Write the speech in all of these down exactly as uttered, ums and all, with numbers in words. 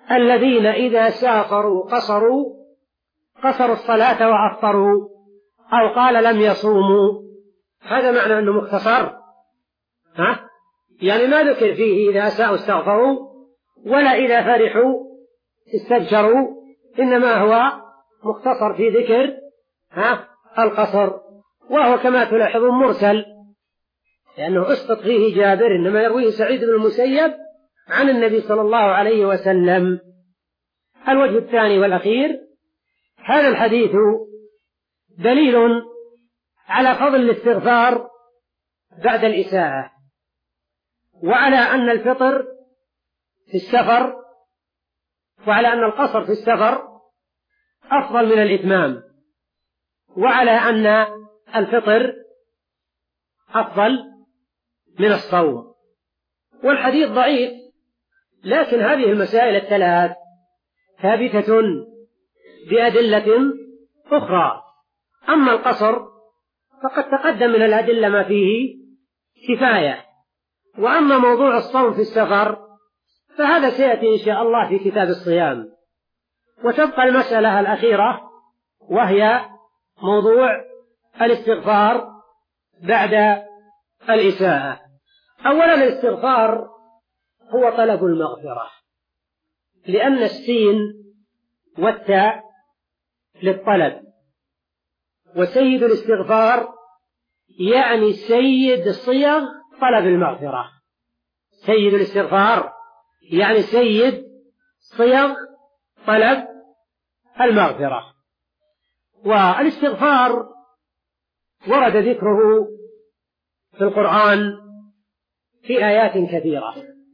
الذين إذا سافروا قصروا قصروا الصلاة وأفطروا، أو قال لم يصوموا. هذا معنى أنه مختصر، ها؟ يعني ما ذكر فيه إذا أساءوا استغفروا ولا إذا فرحوا استبشروا، إنما هو مختصر في ذكر ها القصر، وهو كما تلاحظون مرسل، لأنه أسقط فيه جابر، إنما يرويه سعيد بن المسيب عن النبي صلى الله عليه وسلم. الوجه الثاني والأخير: هذا الحديث دليل على فضل الاستغفار بعد الإساءة، وعلى أن الفطر في السفر وعلى أن القصر في السفر أفضل من الإتمام، وعلى أن الفطر أفضل من الصوم. والحديث ضعيف، لكن هذه المسائل الثلاث ثابتة بأدلة أخرى. أما القصر فقد تقدم من الأدلة ما فيه كفاية، وأما موضوع الصوم في السفر فهذا سيأتي إن شاء الله في كتاب الصيام. وتبقى المسألة الأخيرة وهي موضوع الاستغفار بعد الإساءة. أولا الاستغفار هو طلب المغفرة، لأن السين والتاء للطلب، وسيد الاستغفار يعني سيد صيغ طلب المغفرة. سيد الاستغفار يعني سيد صيغ طلب المغفرة. والاستغفار ورد ذكره في القرآن في آيات كثيرة.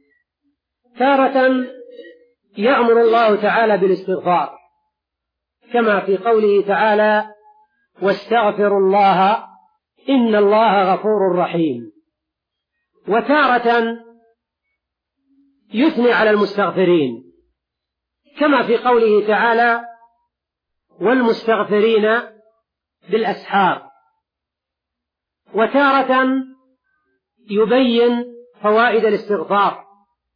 تارة يأمر الله تعالى بالاستغفار، كما في قوله تعالى: واستغفروا الله إن الله غفور رحيم. وتارة يثني على المستغفرين، كما في قوله تعالى: والمستغفرين بالأسحار. وتارة يبين فوائد الاستغفار،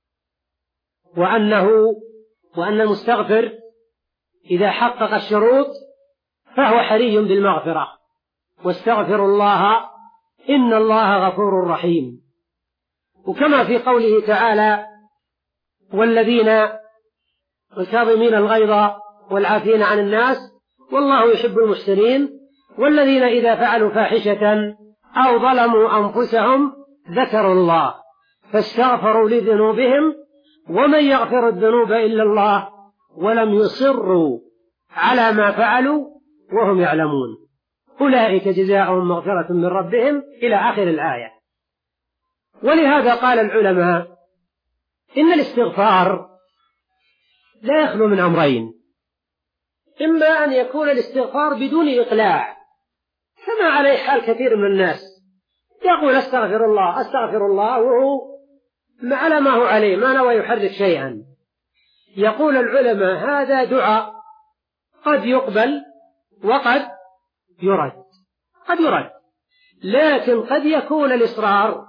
وأنه وأن المستغفر إذا حقق الشروط فهو حري بالمغفرة. واستغفروا الله إن الله غفور رحيم. وكما في قوله تعالى: والذين الكاظمين الغيظ والعافين عن الناس والله يحب المحسنين، والذين إذا فعلوا فاحشة أو ظلموا أنفسهم ذكروا الله فاستغفروا لذنوبهم ومن يغفر الذنوب إلا الله ولم يصروا على ما فعلوا وهم يعلمون أولئك جزاؤهم مغفرة من ربهم إلى آخر الآية. ولهذا قال العلماء إن الاستغفار لا يخلو من أمرين: إما أن يكون الاستغفار بدون إقلاع، كما عليه حال كثير من الناس يقول أستغفر الله أستغفر الله وهو على ما هو عليه، ما نوى يحرك شيئا. يقول العلماء هذا دعاء قد يقبل وقد يرد قد يرد لكن قد يكون الإصرار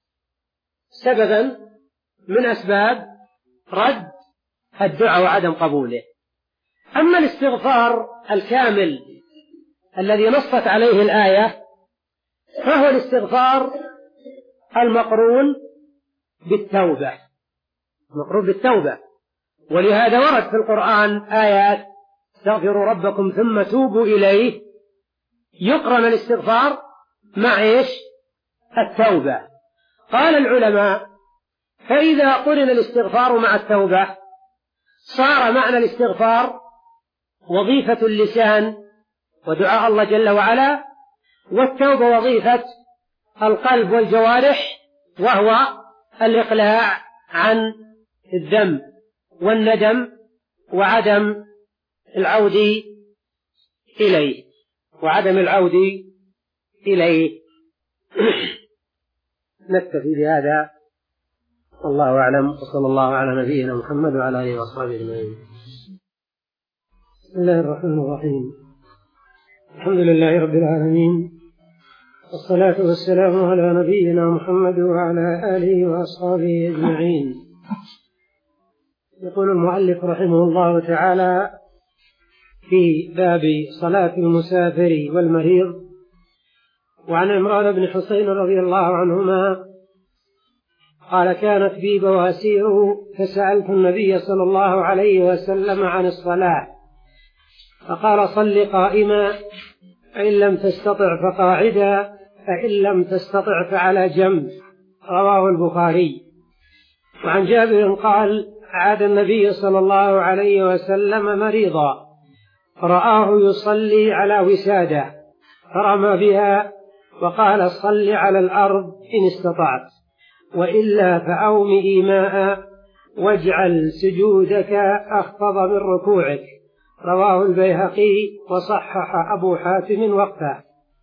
سببا من أسباب رد الدعاء وعدم قبوله. أما الاستغفار الكامل الذي نصت عليه الآية فهو الاستغفار المقرون بالتوبة مقرون بالتوبة ولهذا ورد في القرآن آيات: استغفروا ربكم ثم توبوا إليه. يقرن الاستغفار مع إيش؟ التوبة. قال العلماء: فإذا قرن الاستغفار مع التوبة صار معنى الاستغفار وظيفة اللسان ودعاء الله جل وعلا، والتوبة وظيفة القلب والجوارح وهو الإقلاع عن الذنب والندم وعدم العود إليه وعدم العود إليه. نكتفي بهذا، والله أعلم، وصلى الله على نبينا محمد وعلى آله وصحبه أجمعين. بسم الله الرحمن الرحيم. الحمد لله رب العالمين، والصلاة والسلام على نبينا محمد وعلى آله وأصحابه أجمعين. يقول المؤلف رحمه الله تعالى في باب صلاة المسافر والمريض: وعن عمران بن حسين رضي الله عنهما قال: كانت بي بواسير فسألت النبي صلى الله عليه وسلم عن الصلاة فقال: صل قائما، فإن لم تستطع فقاعدا، فإن لم تستطع فعلى جنب. رواه البخاري. وعن جابر قال: عاد النبي صلى الله عليه وسلم مريضا فرآه يصلي على وسادة فرمى بها وقال: صل على الأرض إن استطعت، وإلا فأوم إيماء واجعل سجودك أخفض من ركوعك. رواه البيهقي وصحح أبو حاتم وقفه.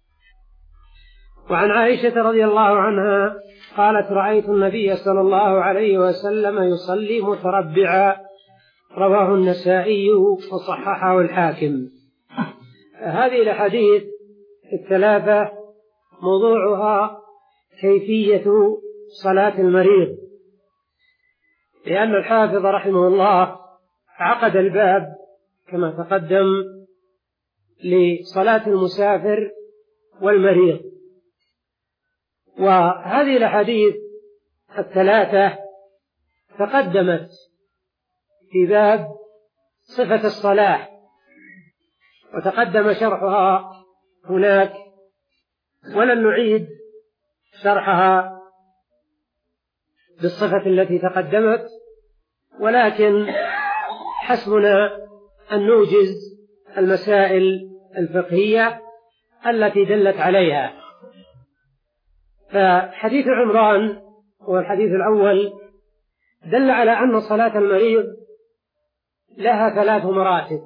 وعن عائشة رضي الله عنها قالت: رأيت النبي صلى الله عليه وسلم يصلي متربعا. رواه النسائي وصححه الحاكم. هذه الأحاديث الثلاثة موضوعها كيفية صلاة المريض، لأن الحافظ رحمه الله عقد الباب كما تقدم لصلاة المسافر والمريض. وهذه الأحاديث الثلاثة تقدمت في باب صفة الصلاة وتقدم شرحها هناك، ولن نعيد شرحها بالصفة التي تقدمت، ولكن حسبنا أن نوجز المسائل الفقهية التي دلت عليها. فحديث عمران هو الحديث الأول دل على أن صلاة المريض لها ثلاث مراتب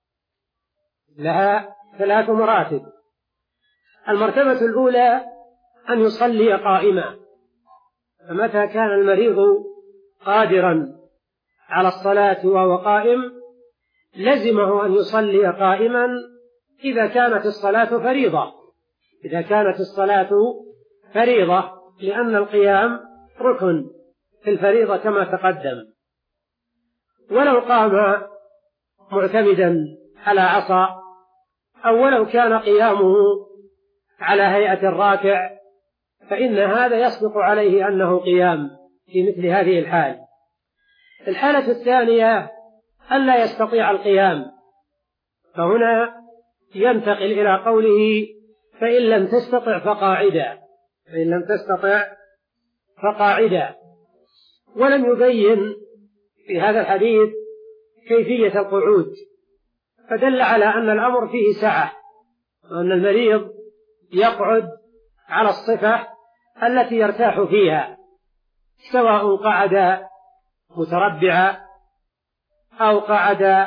لها ثلاث مراتب المرتبة الأولى أن يصلي قائما، فمتى كان المريض قادرا على الصلاة وهو قائم لزمه أن يصلي قائما إذا كانت الصلاة فريضة إذا كانت الصلاة فريضة لأن القيام ركن في الفريضة كما تقدم. ولو قام معتمدا على عصا أو ولو كان قيامه على هيئة الراكع فإن هذا يصدق عليه أنه قيام في مثل هذه الحال. الحالة الثانية ألا يستطيع القيام، فهنا ينتقل إلى قوله: فإن لم تستطع فقاعدا فإن لم تستطع فقاعدا ولم يبين في هذا الحديث كيفية القعود، فدل على أن الأمر فيه سعة، وأن المريض يقعد على الصفة التي يرتاح فيها، سواء قعد متربعا أو قعد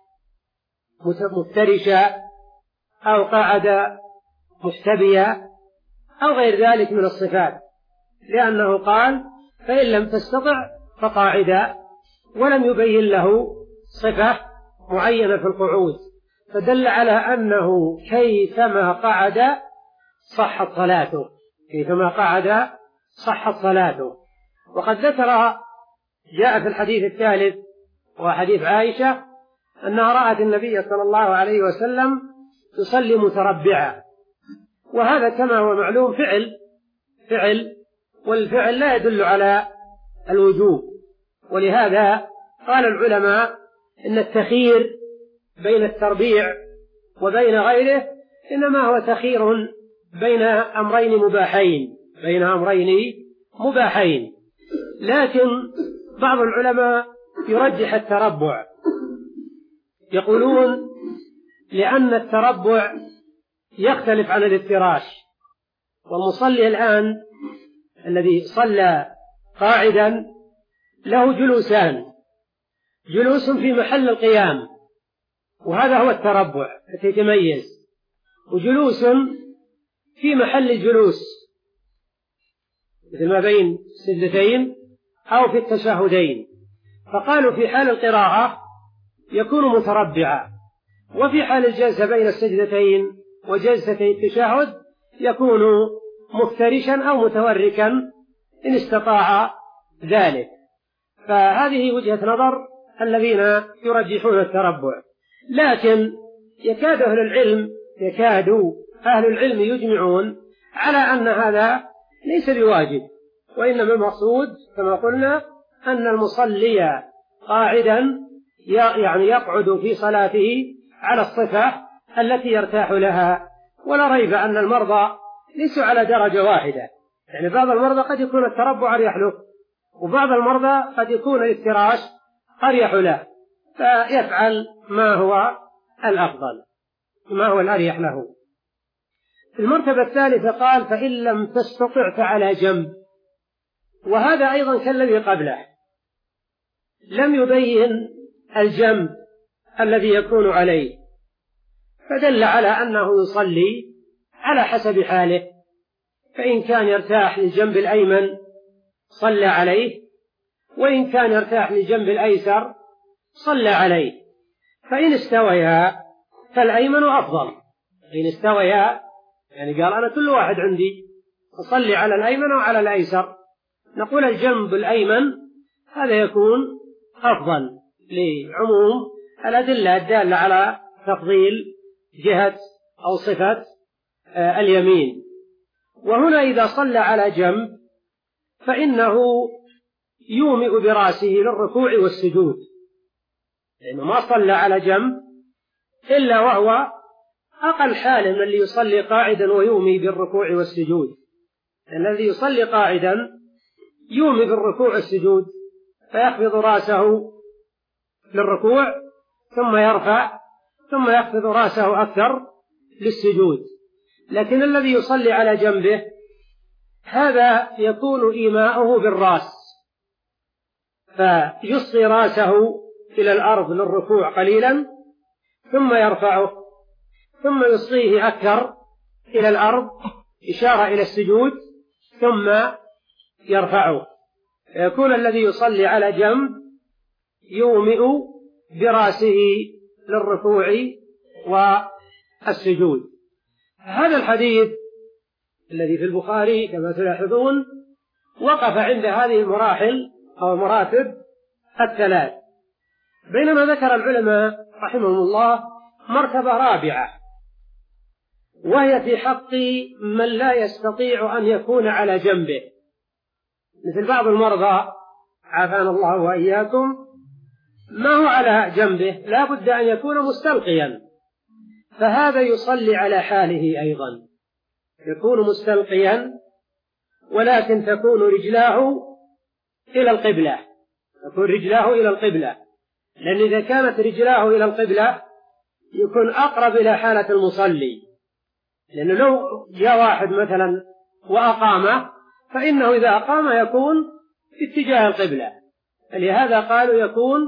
مفترشا أو قعد محتبيا أو غير ذلك من الصفات، لأنه قال: فإن لم تستطع فقاعدا، ولم يبين له صفة معينة في القعود، فدل على أنه كيفما قعد صحت صلاته كيفما قعد صحت صلاته. وقد ذكر جاء في الحديث الثالث وحديث عائشة أنها رأت النبي صلى الله عليه وسلم يصلي متربعا، وهذا كما هو معلوم فعل فعل والفعل لا يدل على الوجوب، ولهذا قال العلماء إن التخيير بين التربيع وبين غيره إنما هو تخيير بين أمرين مباحين بين أمرين مباحين لكن بعض العلماء يرجح التربع، يقولون لأن التربع يختلف عن الافتراش، والمصلي الآن الذي صلى قاعدا له جلوسان: جلوس في محل القيام وهذا هو التربع التي يتميز، وجلوس في محل الجلوس مثل ما بين السجدتين أو في التشهدين، فقالوا في حال القراءة يكون متربعا، وفي حال الجلسة بين السجدتين وجلستي التشهد يكون مفترشا أو متوركا إن استطاع ذلك. فهذه وجهة نظر الذين يرجحون التربع، لكن يكاد أهل العلم يكاد أهل العلم يجمعون على أن هذا ليس بواجب، وإنما المقصود كما قلنا أن المصلي قاعدا يعني يقعد في صلاته على الصفة التي يرتاح لها. ولا ريب أن المرضى ليسوا على درجة واحدة، يعني بعض المرضى قد يكون التربع أريح له، وبعض المرضى قد يكون الافتراش أريح له، فيفعل ما هو الأفضل، ما هو الأريح له. المرتبة الثالثة قال فإن لم تستطع فعلى جنب، وهذا أيضا كالذي قبله، لم يبين الجنب الذي يكون عليه، فدل على أنه يصلي على حسب حاله، فإن كان يرتاح للجنب الأيمن صلى عليه، وإن كان يرتاح للجنب الأيسر صلى عليه، فإن استويا فالأيمن أفضل. إن استويا يعني قال أنا كل واحد عندي أصلي على الأيمن وعلى الأيسر، نقول الجنب الأيمن هذا يكون أفضل لعموم الأدلة الدالة على تفضيل جهة أو صفة اليمين. وهنا إذا صلى على جنب فإنه يومئ برأسه للركوع والسجود، لأنه ما صلى على جنب إلا وهو أقل حال من اللي يصلي قاعدا ويومي بالركوع والسجود. الذي يصلي قاعدا يومي بالركوع والسجود، فيخفض رأسه للركوع ثم يرفع ثم يخفض رأسه أكثر للسجود. لكن الذي يصلي على جنبه هذا يكون إيماؤه بالرأس، فيصغي رأسه إلى الأرض للركوع قليلا ثم يرفعه ثم يصغيه أكثر إلى الأرض إشارة إلى السجود ثم يرفعه، يكون الذي يصلي على جنب يومئ برأسه للركوع والسجود. هذا الحديث الذي في البخاري كما تلاحظون وقف عند هذه المراحل أو المراتب الثلاث، بينما ذكر العلماء رحمهم الله مرتبة رابعة، وهي في حق من لا يستطيع أن يكون على جنبه، مثل بعض المرضى عافانا الله وإياكم ما هو على جنبه لا بد أن يكون مستلقيا، فهذا يصلي على حاله أيضا، يكون مستلقيا ولكن تكون رجلاه إلى القبلة، تكون رجلاه إلى القبلة، لأن إذا كانت رجلاه إلى القبلة يكون أقرب إلى حالة المصلي، لأنه لو جاء واحد مثلا وأقام فإنه إذا أقام يكون في اتجاه القبلة، لهذا قالوا يكون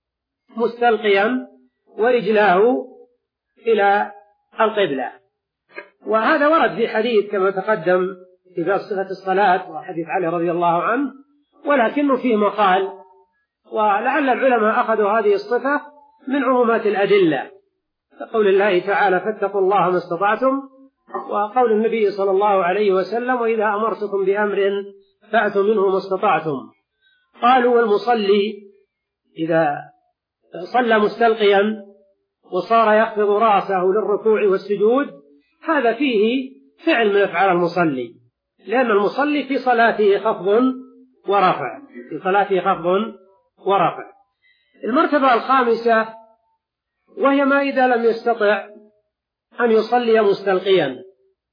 مستلقيا ورجلاه إلى القبلة. وهذا ورد في حديث كما تقدم في باب صفة الصلاة وحديث علي رضي الله عنه، ولكنه فيه مقال، ولعل العلماء أخذوا هذه الصفة من عمومات الأدلة، كقول الله تعالى فاتقوا الله ما استطعتم، وقول النبي صلى الله عليه وسلم وإذا أمرتكم بأمر فأتوا منه ما استطعتم. قالوا والمصلي إذا صلى مستلقيا وصار يخفض رأسه للركوع والسجود هذا فيه فعل من أفعال المصلي، لأن المصلي في صلاته خفض ورفع، في صلاته خفض ورفع. المرتبة الخامسة وهي ما إذا لم يستطع أن يصلي مستلقيا،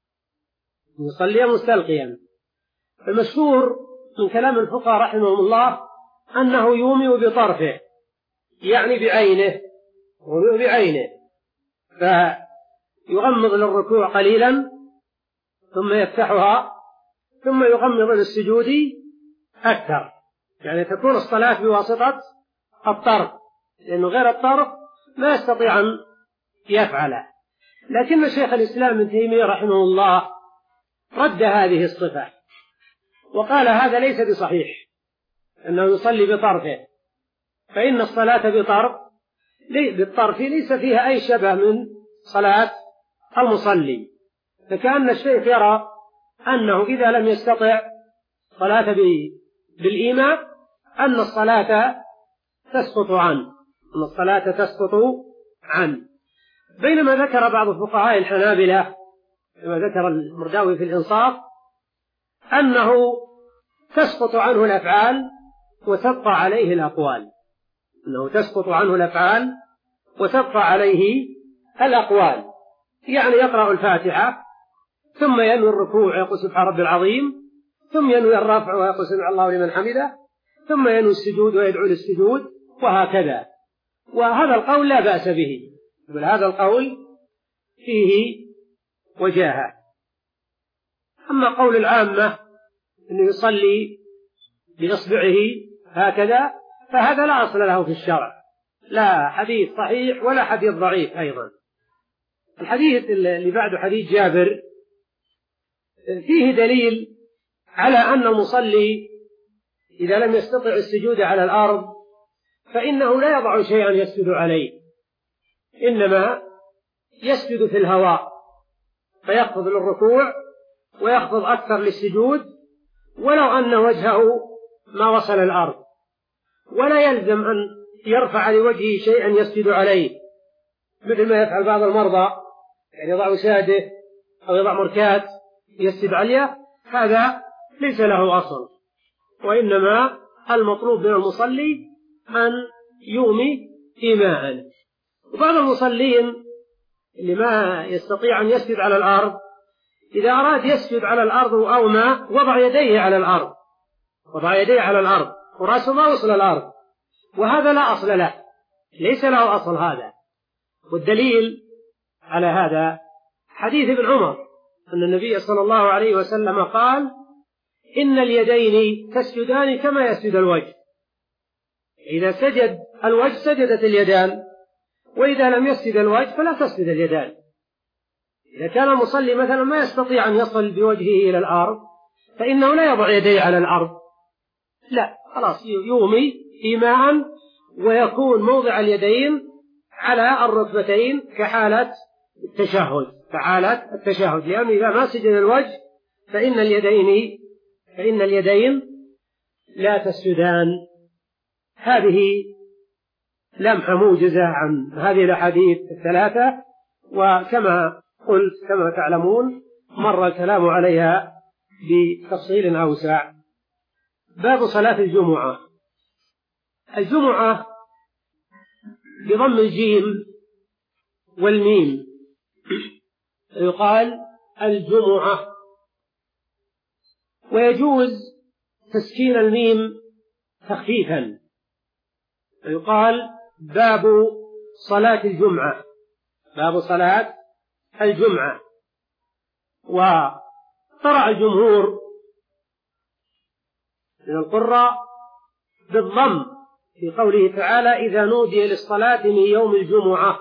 يصلي مستلقيا. المشهور من كلام الفقهاء رحمهم الله أنه يومئ بطرفه، يعني بعينه، يومئ بعينه، فيغمض للركوع قليلا ثم يفتحها ثم يغمض للسجود أكثر، يعني تكون الصلاة بواسطة الطرف، لأنه غير الطرف ما يستطيع أن يفعله. لكن شيخ الإسلام ابن تيمية رحمه الله رد هذه الصفة وقال هذا ليس بصحيح أنه يصلي بطرفه، فإن الصلاة بطرف بالطرف ليس فيها أي شبه من صلاة المصلي، فكأن الشيخ يرى أنه إذا لم يستطع صلاة بالإيماء أن الصلاة تسقط عنه، أن الصلاة تسقط عنه. بينما ذكر بعض فقهاء الحنابلة كما ذكر المرداوي في الإنصاف أنه تسقط عنه الأفعال وتبقى عليه الأقوال، أنه تسقط عنه الأفعال وتبقى عليه الأقوال، يعني يقرأ الفاتحة ثم ينوي الركوع ويقول سبحان ربي العظيم، ثم ينوي الرفع ويقول سمع الله لمن حمده، ثم ينوي السجود ويدعو للسجود، وهكذا. وهذا القول لا بأس به، بل هذا القول فيه وجاهة. أما قول العامة أنه يصلي بإصبعه هكذا فهذا لا أصل له في الشرع، لا حديث صحيح ولا حديث ضعيف. أيضا الحديث اللي بعده حديث جابر فيه دليل على أن المصلي إذا لم يستطع السجود على الأرض فإنه لا يضع شيئا يسجد عليه، إنما يسجد في الهواء، فيخفض للركوع ويخفض أكثر للسجود ولو أن وجهه ما وصل الأرض، ولا يلزم أن يرفع لوجهه شيئا يسجد عليه مثل ما يفعل بعض المرضى، يعني يضع وساده أو يضع مركات يسجد عليه، هذا ليس له أصل، وإنما المطلوب من المصلي أن يومي إيماء. وبعض المصلين اللي ما يستطيع أن يسجد على الأرض إذا أراد يسجد على الأرض أو ما وضع يديه على الأرض، وضع يديه على الأرض ورأسه ما وصل الأرض، وهذا لا أصل له، ليس له أصل هذا. والدليل على هذا حديث ابن عمر أن النبي صلى الله عليه وسلم قال إن اليدين تسجدان كما يسجد الوجه، إذا سجد الوجه سجدت اليدان، وإذا لم يسجد الوجه فلا تسجد اليدان. إذا كان المصلي مثلا ما يستطيع أن يصل بوجهه إلى الأرض فإنه لا يضع يديه على الأرض، لا، خلاص يومي إيماء ويكون موضع اليدين على الركبتين كحالة التشهد، كحالة التشهد، لأنه إذا ما سجد الوجه فإن اليدين فإن اليدين لا تسجدان. هذه لمحة موجزة عن هذه الأحاديث الثلاثة، وكما قلت كما تعلمون مر الكلام عليها بتفصيل أوسع. باب صلاة الجمعة. الجمعة بضم الجيم والميم يقال الجمعة، ويجوز تسكين الميم تخفيفا يقال باب صلاة الجمعة، باب صلاة الجمعة. وقرأ الجمهور من القراء بالضم في قوله تعالى إذا نودي للصلاة من يوم الجمعة،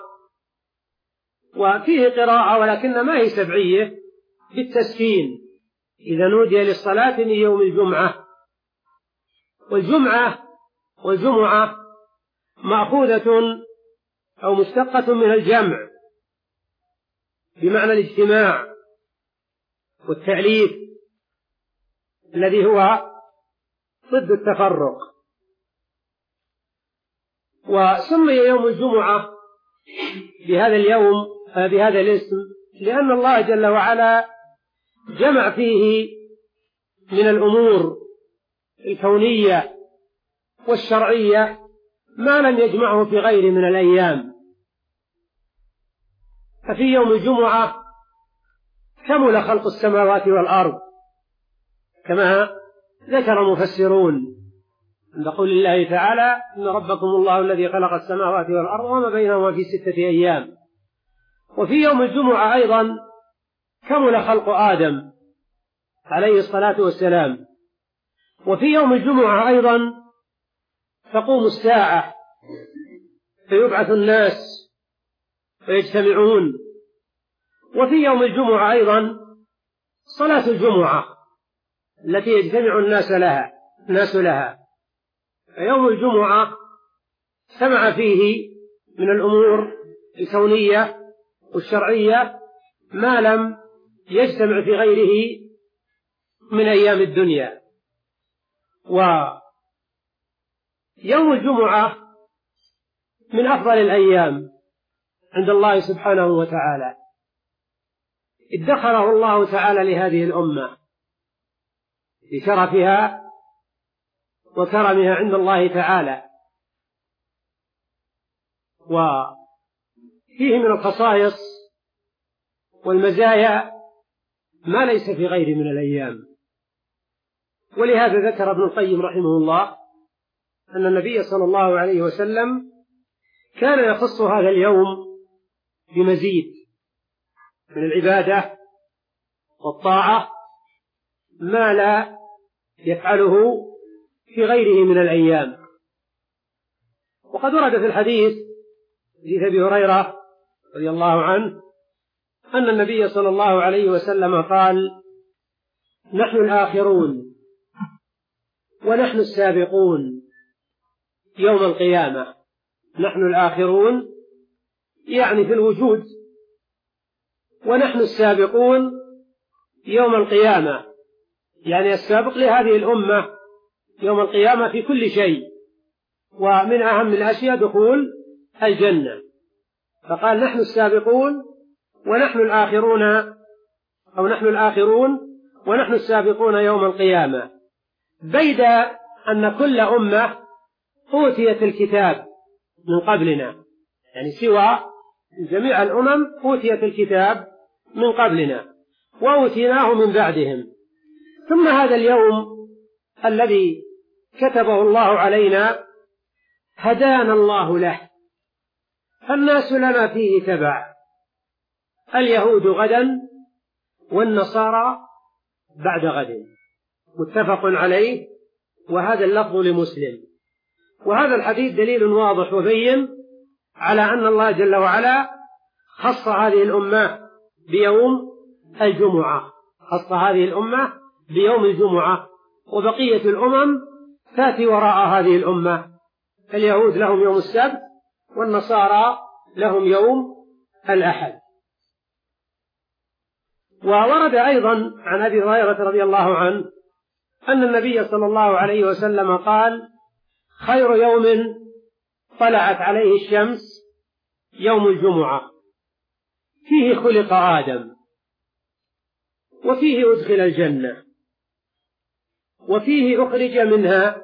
وفيه قراءة ولكن ما هي سبعية بالتسكين إذا نودي للصلاة من يوم الجمعة. والجمعة والجمعة مأخوذة أو مشتقة من الجمع بمعنى الاجتماع والتأليف الذي هو ضد التفرق. وسمي يوم الجمعة بهذا اليوم بهذا الاسم لأن الله جل وعلا جمع فيه من الأمور الكونية والشرعية ما لم يجمعه في غيره من الأيام. ففي يوم الجمعة كمل خلق السماوات والأرض كما ذكر المفسرون عند قول الله تعالى إن ربكم الله الذي خلق السماوات والأرض وما بينهما في ستة أيام. وفي يوم الجمعة أيضا كمل خلق آدم عليه الصلاة والسلام. وفي يوم الجمعة أيضا تقوم الساعة فيبعث الناس ويجتمعون. وفي يوم الجمعة أيضا صلاة الجمعة التي يجتمع الناس لها الناس لها. فيوم الجمعة سمع فيه من الأمور الكونية والشرعية ما لم يجتمع في غيره من أيام الدنيا. ويوم الجمعة من أفضل الأيام عند الله سبحانه وتعالى، ادخره الله تعالى لهذه الأمة لشرفها وكرمها عند الله تعالى، وفيه من الخصائص والمزايا ما ليس في غيره من الأيام. ولهذا ذكر ابن القيم رحمه الله أن النبي صلى الله عليه وسلم كان يخص هذا اليوم بمزيد من العبادة والطاعة ما لا يفعله في غيره من الأيام. وقد ورد في الحديث حديث أبي هريرة رضي الله عنه أن النبي صلى الله عليه وسلم قال: نحن الآخرون ونحن السابقون يوم القيامة. نحن الآخرون يعني في الوجود، ونحن السابقون يوم القيامة يعني السابق لهذه الأمة يوم القيامة في كل شيء، ومن أهم الأشياء دخول الجنة. فقال: نحن السابقون ونحن الآخرون، أو نحن الآخرون ونحن السابقون يوم القيامة، بيد أن كل أمة أوتيت الكتاب من قبلنا، يعني سوى جميع الأمم أوتيت الكتاب من قبلنا وأوتيناه من بعدهم. ثم هذا اليوم الذي كتبه الله علينا هدانا الله له، فالناس لنا فيه تبع، اليهود غدا والنصارى بعد غد، متفق عليه، وهذا اللفظ لمسلم. وهذا الحديث دليل واضح وبين على أن الله جل وعلا خص هذه الأمة بيوم الجمعة، خص هذه الأمة بيوم الجمعة، وبقية الأمم تأتي وراء هذه الأمة. اليهود لهم يوم السبت والنصارى لهم يوم الأحد. وورد أيضا عن أبي هريرة رضي الله عنه أن النبي صلى الله عليه وسلم قال: خير يوم طلعت عليه الشمس يوم الجمعة، فيه خلق آدم، وفيه أدخل الجنة، وفيه أخرج منها،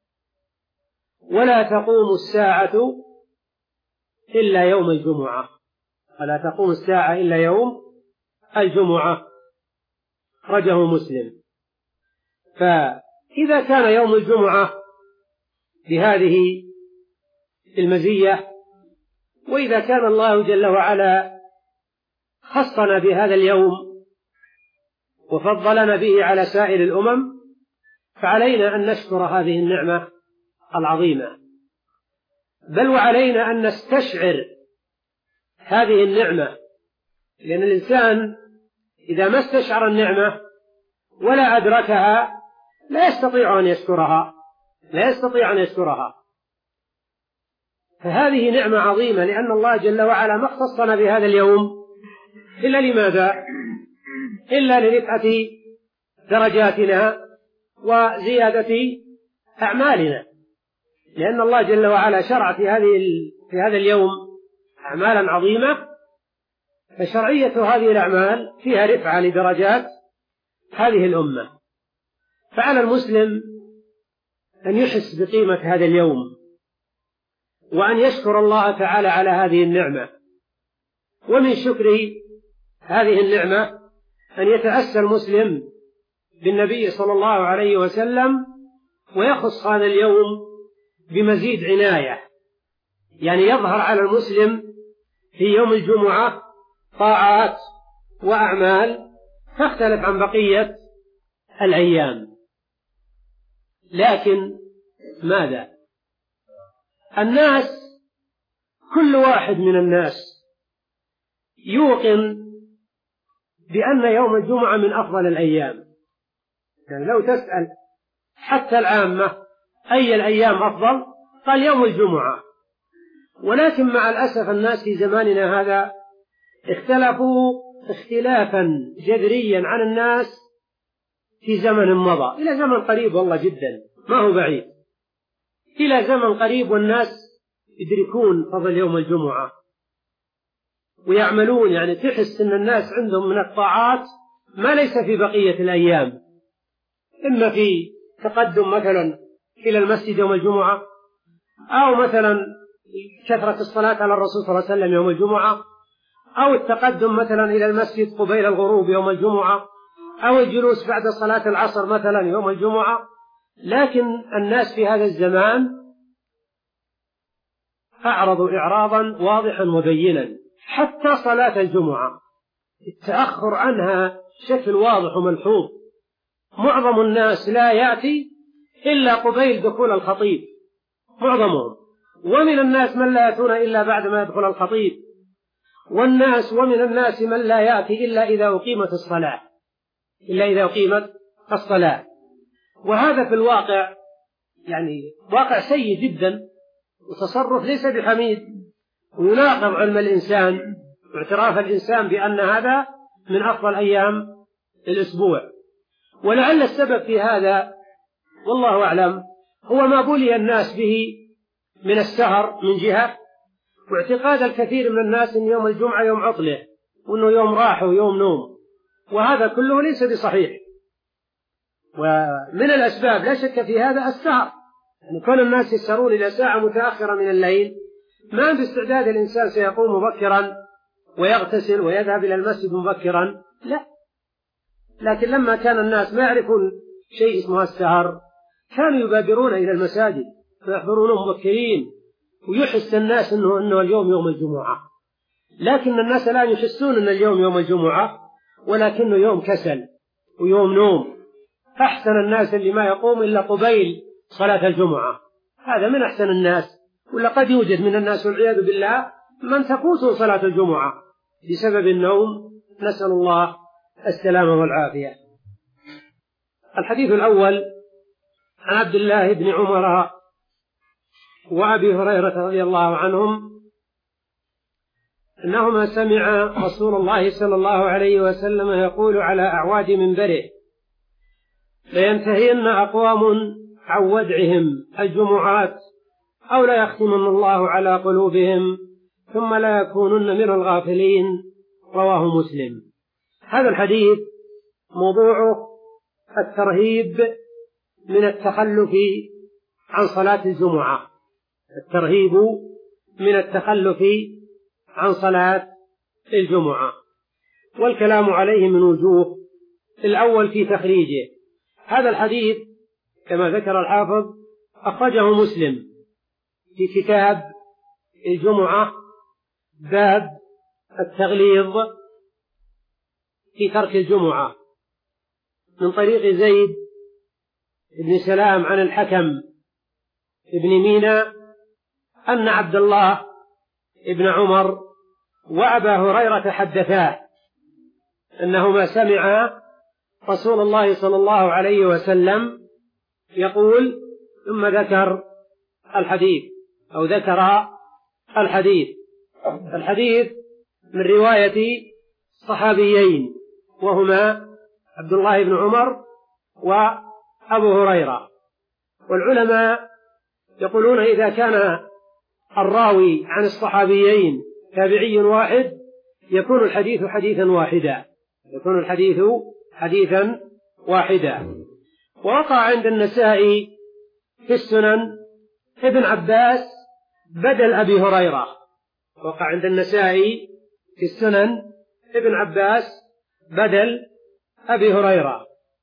ولا تقوم الساعة إلا يوم الجمعة، ولا تقوم الساعة إلا يوم الجمعة، أخرجه مسلم. فإذا كان يوم الجمعة بهذه المزية، وإذا كان الله جل وعلا خصنا بهذا اليوم وفضلنا به على سائر الأمم، فعلينا أن نشكر هذه النعمة العظيمة، بل وعلينا أن نستشعر هذه النعمة، لأن الإنسان إذا ما استشعر النعمة ولا أدركها لا يستطيع أن يشكرها لا يستطيع أن يشكرها فهذه نعمة عظيمة، لأن الله جل وعلا ما اختصنا بهذا اليوم إلا لماذا؟ إلا لرفعة درجاتنا وزيادة أعمالنا، لأن الله جل وعلا شرع في هذه في هذا اليوم أعمالا عظيمة، فشرعية هذه الأعمال فيها رفعة لدرجات هذه الأمة. فعلى المسلم أن يحس بقيمة هذا اليوم، وأن يشكر الله تعالى على هذه النعمة. ومن شكر هذه النعمة أن يتأسى المسلم بالنبي صلى الله عليه وسلم ويخص هذا اليوم بمزيد عناية، يعني يظهر على المسلم في يوم الجمعة طاعات وأعمال تختلف عن بقية الأيام. لكن ماذا؟ الناس كل واحد من الناس يوقن بأن يوم الجمعة من أفضل الأيام، يعني لو تسأل حتى العامة أي الأيام أفضل قال يوم الجمعة. ولكن مع الأسف الناس في زماننا هذا اختلفوا اختلافا جذريا عن الناس في زمن مضى، إلى زمن قريب والله جدا ما هو بعيد، إلى زمن قريب والناس يدركون فضل يوم الجمعة ويعملون، يعني تحس أن الناس عندهم من الطاعات ما ليس في بقية الأيام، إما في تقدم مثلا إلى المسجد يوم الجمعة، أو مثلا كثرة الصلاة على الرسول صلى الله عليه وسلم يوم الجمعة، أو التقدم مثلا إلى المسجد قبيل الغروب يوم الجمعة، أو الجلوس بعد صلاة العصر مثلا يوم الجمعة. لكن الناس في هذا الزمان أعرضوا إعراضا واضحا مبينا، حتى صلاة الجمعة التأخر عنها بشكل واضح وملحوظ. معظم الناس لا يأتي إلا قبيل دخول الخطيب، معظمهم، ومن الناس من لا يأتون إلا بعد ما يدخل الخطيب، والناس ومن الناس من لا يأتي إلا إذا أقيمت الصلاة إلا إذا أقيمت الصلاة. وهذا في الواقع يعني واقع سيء جدا، وتصرف ليس بحميد، ويناقض علم الإنسان واعتراف الإنسان بأن هذا من أفضل أيام الأسبوع. ولعل السبب في هذا والله أعلم هو ما بلي الناس به من السهر من جهة، واعتقاد الكثير من الناس أن يوم الجمعة يوم عطلة، وأنه يوم راحة ويوم نوم، وهذا كله ليس بصحيح. ومن الأسباب لا شك في هذا السهر، يعني كل الناس يسهرون إلى ساعة متأخرة من الليل، ما باستعداد الإنسان سيقوم مبكرا ويغتسل ويذهب إلى المسجد مبكرا، لا. لكن لما كان الناس ما يعرفون شيء اسمه السهر كانوا يبادرون إلى المساجد ويحضرون مبكرين، ويحس الناس أنه, إنه اليوم يوم الجمعة. لكن الناس لا يحسون أن اليوم يوم الجمعة، ولكنه يوم كسل ويوم نوم. أحسن الناس اللي ما يقوم إلا قبيل صلاة الجمعة، هذا من أحسن الناس. ولقد يوجد من الناس والعياذ بالله من تفوته صلاة الجمعة بسبب النوم، نسأل الله السلامة والعافية. الحديث الأول عن عبد الله بن عمر وأبي هريرة رضي الله عنهم أنهما سمع رسول الله صلى الله عليه وسلم يقول على أعواد منبره: لينتهين أقوام عن ودعهم الجمعات أو لا يختمن الله على قلوبهم ثم لا يكونن من الغافلين. رواه مسلم. هذا الحديث موضوعه الترهيب من التخلف عن صلاة الجمعة، الترهيب من التخلف عن صلاة الجمعة، والكلام عليه من وجوه. الأول في تخريجه، هذا الحديث كما ذكر الحافظ أخرجه مسلم في كتاب الجمعة باب التغليظ في ترك الجمعة من طريق زيد بن سلام عن الحكم بن مينا أن عبد الله بن عمر وأبا هريرة حدثاه أنهما سمعا رسول الله صلى الله عليه وسلم يقول، ثم ذكر الحديث أو ذكر الحديث. الحديث من رواية صحابيين وهما عبد الله بن عمر وأبو هريرة. والعلماء يقولون إذا كان الراوي عن الصحابيين تابعي واحد يكون الحديث حديثا واحدا يكون الحديث حديثا واحدا. ووقع عند النسائي في السنن ابن عباس بدل أبي هريرة، وقع عند النسائي في السنن ابن عباس بدل أبي هريرة.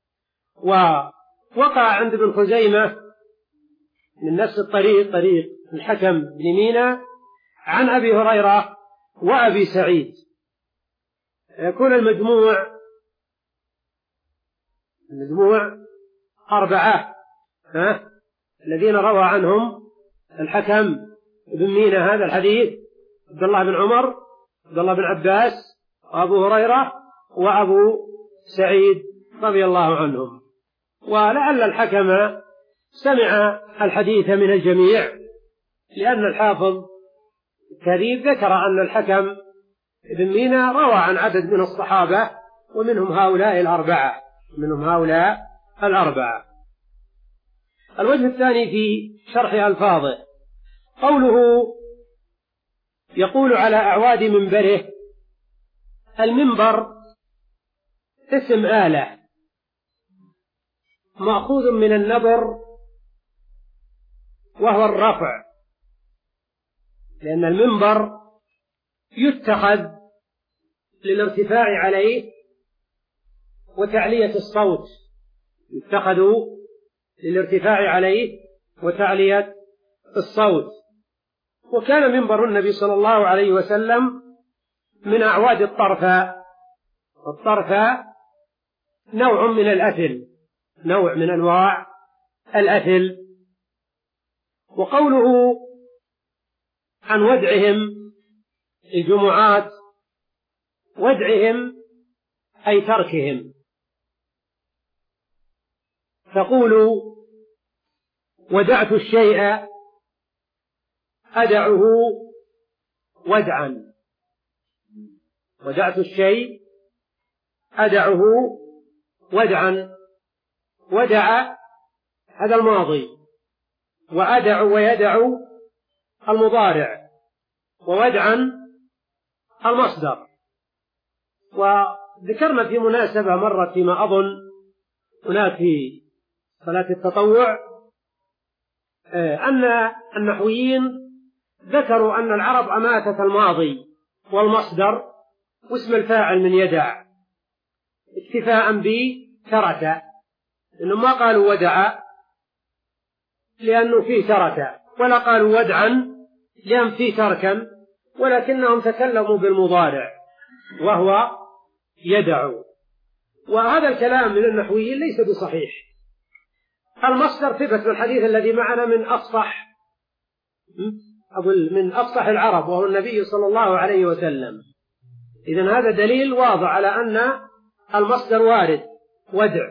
ووقع عند ابن خزيمة من نفس الطريق، طريق الحكم بن مينا عن أبي هريرة وأبي سعيد. يكون المجموع المجموع أربعة ها الذين روى عنهم الحكم بن مينا هذا الحديث: عبد الله بن عمر، عبد الله بن عباس، وأبو هريرة، وأبو سعيد رضي الله عنهم. ولعل الحكم سمع الحديث من الجميع، لأن الحافظ الكريم ذكر أن الحكم بن مينا روى عن عدد من الصحابة ومنهم هؤلاء الأربعة منهم هؤلاء الأربعة. الوجه الثاني في شرح ألفاظه قوله يقول على أعواد منبره: المنبر اسم آلة مأخوذ من النبر وهو الرفع، لأن المنبر يتخذ للارتفاع عليه وتعلية الصوت، يتخذ للارتفاع عليه وتعلية الصوت. وكان منبر النبي صلى الله عليه وسلم من أعواد الطرفاء، والطرفاء نوع من الأثل، نوع من أنواع الأثل. وقوله عن ودعهم الجمعات، ودعهم أي تركهم. تقول: ودعت الشيء أدعه ودعا، ودعت الشيء أدعه ودعا. ودع هذا الماضي، وأدع ويدع المضارع، وودعا المصدر. وذكرنا في مناسبة مرة فيما أظن هناك في صلاة التطوع أن النحويين ذكروا أن العرب أماتت الماضي والمصدر واسم الفاعل من يدع اكتفاء بترك، إنهم ما قالوا ودع لأنه فيه ترك، ولا قالوا ودعا لأن فيه تركا، ولكنهم تكلموا بالمضارع وهو يدع. وهذا الكلام من النحويين ليس بصحيح. المصدر ثبت في الحديث الذي معنا من أفصح أقول من أفصح العرب، وهو النبي صلى الله عليه وسلم. إذن هذا دليل واضح على أن المصدر وارد ودع.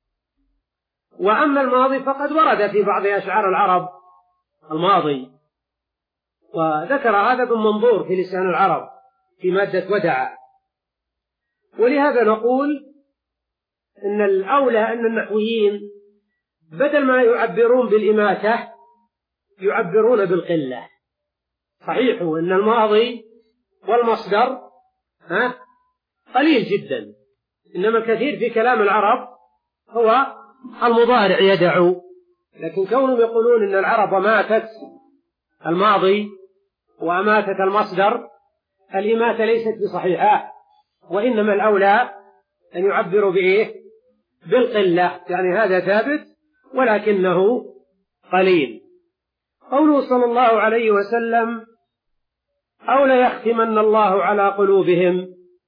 وأما الماضي فقد ورد في بعض أشعار العرب الماضي، وذكر هذا ابن منظور في لسان العرب في مادة ودع. ولهذا نقول إن الأولى أن النحويين بدل ما يعبرون بالإماتة يعبرون بالقلة. صحيح أن الماضي والمصدر ها قليل جدا، إنما الكثير في كلام العرب هو المضارع يدع. لكن كونهم يقولون إن العرب أماتت الماضي وأماتت المصدر، الإماتة ليست بصحيحة، وإنما الأولى أن يعبروا بإيه؟ بالقلة، يعني هذا ثابت ولكنه قليل. قوله صلى الله عليه وسلم: أو ليختمن الله على قلوبهم.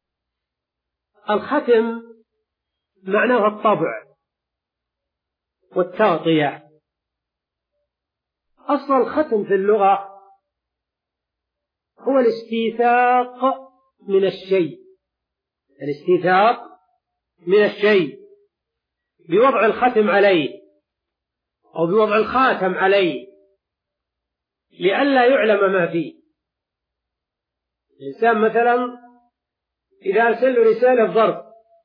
الختم معناه الطبع والتغطية. أصل الختم في اللغة هو الاستيثاق من الشيء، الاستيثاق من الشيء بوضع الختم عليه أو بوضع الخاتم عليه لئلا يعلم ما فيه. الإنسان مثلا إذا أرسل له رسالة ظرف،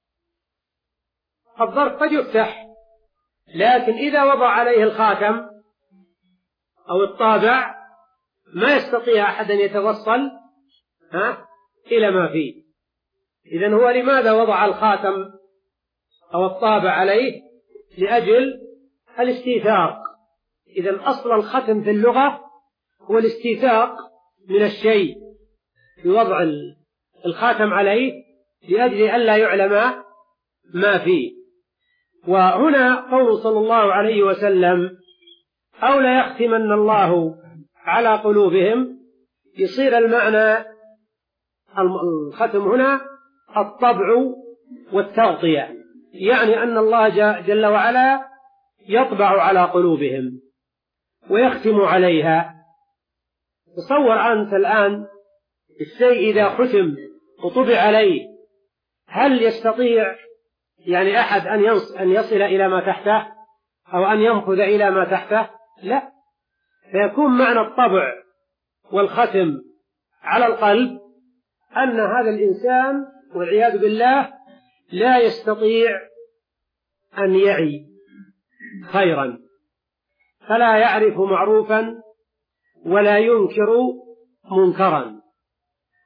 الظرف قد يفتح، لكن إذا وضع عليه الخاتم أو الطابع ما يستطيع أحد أن يتوصل ها إلى ما فيه. إذن هو لماذا وضع الخاتم أو الطابع عليه؟ لأجل الاستيثاق. إذن أصل الختم في اللغة هو الاستيثاق من الشيء بوضع الخاتم عليه لأجل أن لا يعلم ما فيه. وهنا قول صلى الله عليه وسلم: أو ليختمن الله على قلوبهم، يصير المعنى الختم هنا الطبع والتغطية، يعني أن الله جل وعلا يطبع على قلوبهم ويختم عليها. تصور أنت الآن الشيء إذا ختم وطبع عليه، هل يستطيع يعني أحد أن يصل إلى ما تحته أو أن ينفذ إلى ما تحته؟ لا. فيكون معنى الطبع والختم على القلب أن هذا الإنسان والعياذ بالله لا يستطيع أن يعي خيرا، فلا يعرف معروفا ولا ينكر منكرا،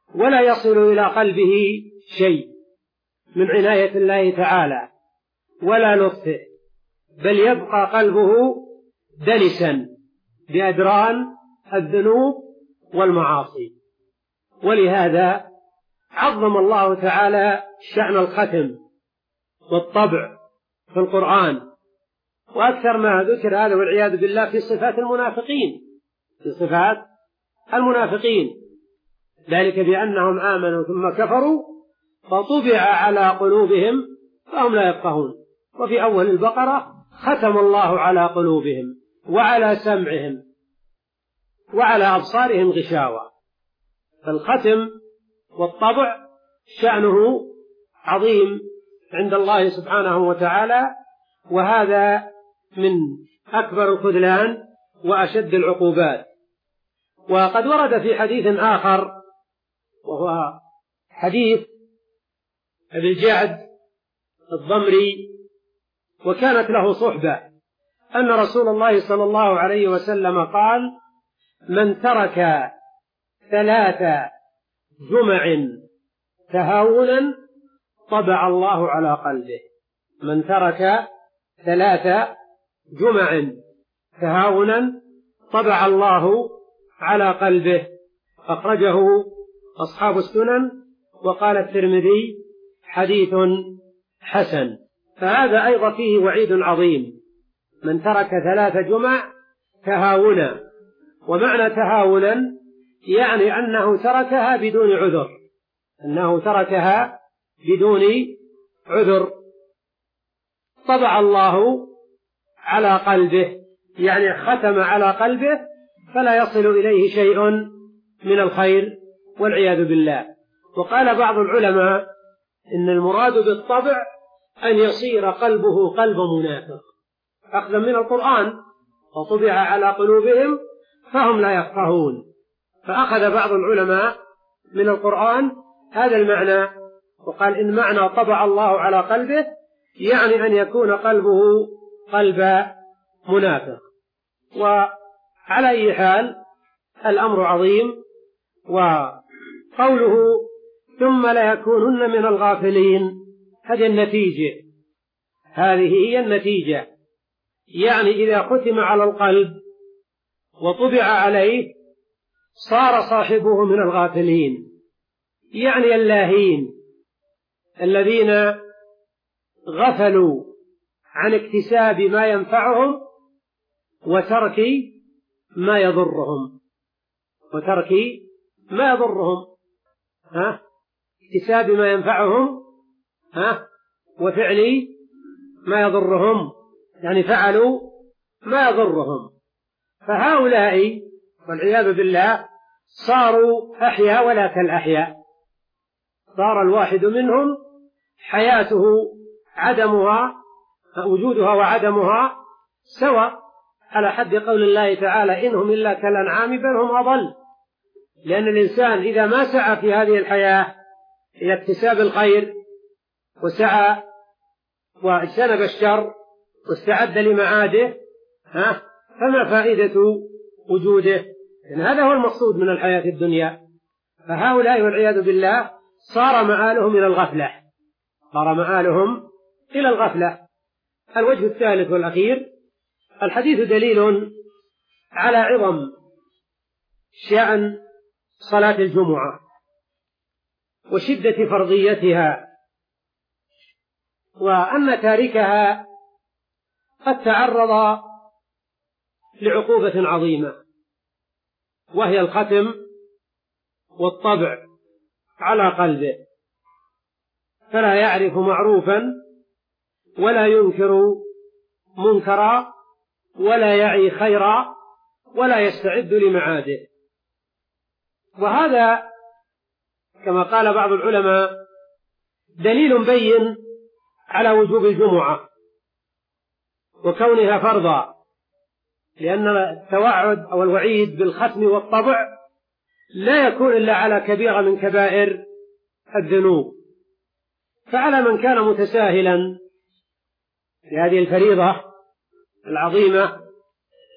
ولا يصل إلى قلبه شيء من عناية الله تعالى ولا لطفه، بل يبقى قلبه دنسا بأدران الذنوب والمعاصي. ولهذا عظم الله تعالى شأن الختم والطبع في القرآن، وأكثر ما ذكر هذا والعياذ بالله في صفات المنافقين في صفات المنافقين ذلك بأنهم آمنوا ثم كفروا فطبع على قلوبهم فهم لا يفقهون. وفي أول البقرة ختم الله على قلوبهم وعلى سمعهم وعلى أبصارهم غشاوة. فالختم والطبع شأنه عظيم عند الله سبحانه وتعالى، وهذا من أكبر الخذلان وأشد العقوبات. وقد ورد في حديث آخر وهو حديث أبي الجعد الضمري وكانت له صحبة أن رسول الله صلى الله عليه وسلم قال: من ترك ثلاث جمع تهاونا طبع الله على قلبه. من ترك ثلاث جمع تهاونا طبع الله على قلبه. أخرجه أصحاب السنن وقال الترمذي حديث حسن. فهذا أيضا فيه وعيد عظيم: من ترك ثلاث جمع تهاونا. ومعنى تهاونا يعني أنه تركها بدون عذر أنه تركها بدون عذر طبع الله على قلبه، يعني ختم على قلبه فلا يصل إليه شيء من الخير والعياذ بالله. وقال بعض العلماء إن المراد بالطبع أن يصير قلبه قلب منافق، أخذا من القرآن: وطبع على قلوبهم فهم لا يفقهون. فأخذ بعض العلماء من القرآن هذا المعنى وقال إن معنى طبع الله على قلبه يعني أن يكون قلبه قلب منافق. وعلى أي حال الأمر عظيم. وقوله ثم ليكونن من الغافلين هذه النتيجة هذه هي النتيجة يعني إذا ختم على القلب وطبع عليه صار صاحبه من الغافلين، يعني اللاهين الذين غفلوا عن اكتساب ما ينفعهم وترك ما يضرهم وترك ما يضرهم ها اكتساب ما ينفعهم ها وفعل ما يضرهم، يعني فعلوا ما يضرهم. فهؤلاء والعياذ بالله صاروا أحياء ولا كالأحياء. صار الواحد منهم حياته عدمها وجودها وعدمها سواء، على حد قول الله تعالى: إنهم إلا كالأنعام بل هم أضل. لأن الإنسان إذا ما سعى في هذه الحياة إلى اكتساب الخير وسعى واجتنب الشر واستعد لمعاده ها فما فائدة وجوده؟ إن هذا هو المقصود من الحياة الدنيا. فهؤلاء والعياذ بالله صار مآلهم إلى الغفلة صار مآلهم إلى الغفلة. الوجه الثالث والأخير: الحديث دليل على عظم شأن صلاة الجمعة وشدة فرضيتها، وأن تاركها قد تعرض لعقوبة عظيمة وهي الختم والطبع على قلبه، فلا يعرف معروفا ولا ينكر منكرا ولا يعي خيرا ولا يستعد لمعاده. وهذا كما قال بعض العلماء دليل بين على وجوب الجمعة وكونها فرضا، لأن التوعد أو الوعيد بالختم والطبع لا يكون إلا على كبيرة من كبائر الذنوب. فعلى من كان متساهلا بهذه الفريضة العظيمة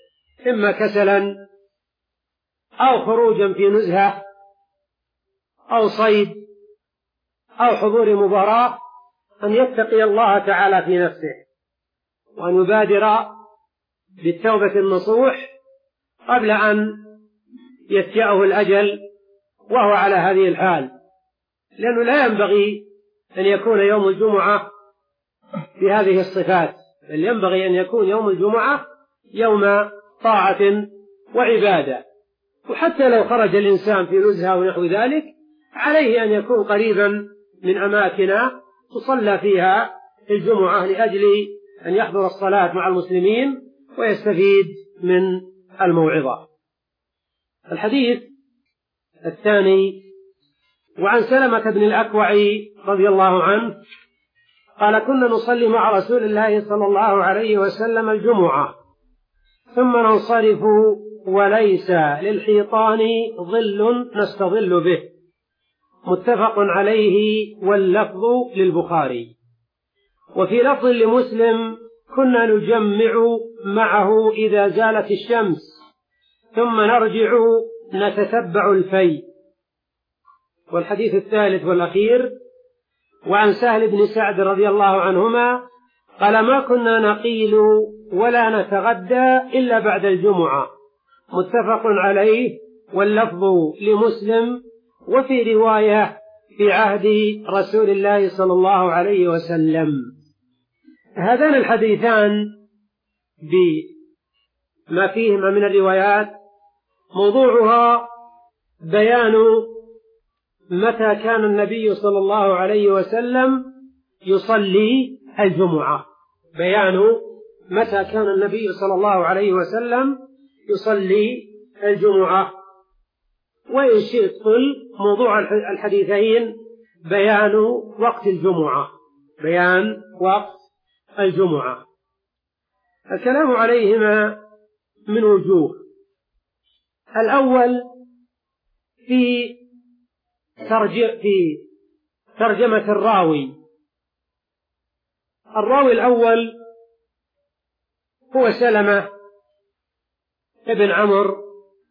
إما كسلا أو خروجا في نزهة أو صيد أو حضور مباراة أن يتقي الله تعالى في نفسه، وأن يبادر بالتوبة النصوح قبل أن يتيأه الأجل وهو على هذه الحال، لأنه لا ينبغي أن يكون يوم الجمعة في هذه الصفات، بل ينبغي أن يكون يوم الجمعة يوم طاعة وعبادة. وحتى لو خرج الإنسان في نزهة ونحو ذلك عليه أن يكون قريبا من أماكن تصلى فيها الجمعة لأجل أن يحضر الصلاة مع المسلمين ويستفيد من الموعظة. الحديث الثاني: وعن سلمة بن الأكوع رضي الله عنه قال: كنا نصلي مع رسول الله صلى الله عليه وسلم الجمعة ثم ننصرف وليس للحيطان ظل نستظل به، متفق عليه واللفظ للبخاري. وفي لفظ لمسلم: كنا نجمع معه إذا زالت الشمس ثم نرجع نتتبع الفي. والحديث الثالث والأخير: وعن سهل بن سعد رضي الله عنهما قال: ما كنا نقيل ولا نتغدى إلا بعد الجمعة، متفق عليه واللفظ لمسلم. وفي رواية: في عهد رسول الله صلى الله عليه وسلم. هذان الحديثان بما فيهما من الروايات موضوعها بيان متى كان النبي صلى الله عليه وسلم يصلي الجمعة، بيان متى كان النبي صلى الله عليه وسلم يصلي الجمعة. وإن شئت قل موضوع الحديثين بيان وقت الجمعة، بيان وقت الجمعة. الكلام عليهما من وجوه: الأول في في ترجمة الراوي. الراوي الأول هو سلمة ابن عمرو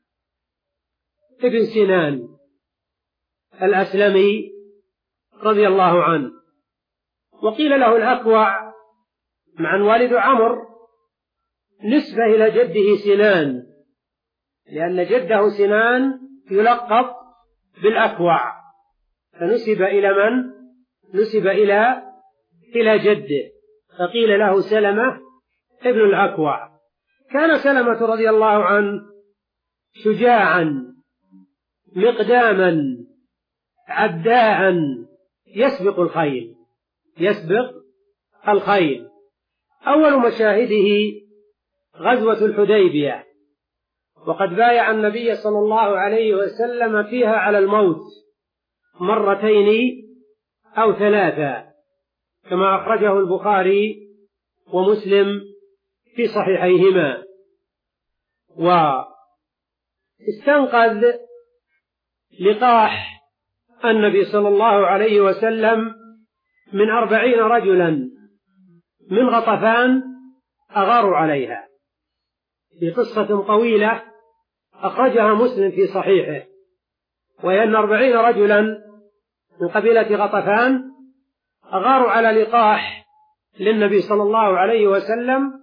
ابن سنان الأسلمي رضي الله عنه، وقيل له الأكوع مع والد عمرو نسبة إلى جده سنان، لأن جده سنان يلقب بالأكوع، فنسب إلى من؟ نسب إلى إلى جده، فقيل له سلمة ابن الأكوع. كان سلمة رضي الله عنه شجاعا مقداما عداء يسبق الخيل، يسبق الخيل. أول مشاهده غزوة الحديبية، وقد بايع النبي صلى الله عليه وسلم فيها على الموت مرتين أو ثلاثة، كما أخرجه البخاري ومسلم في صحيحيهما. واستنقذ لقاح النبي صلى الله عليه وسلم من أربعين رجلا من غطفان أغاروا عليها، في قصة طويلة أخرجها مسلم في صحيحه، وهي أن أربعين رجلا من قبيلة غطفان أغاروا على لقاح للنبي صلى الله عليه وسلم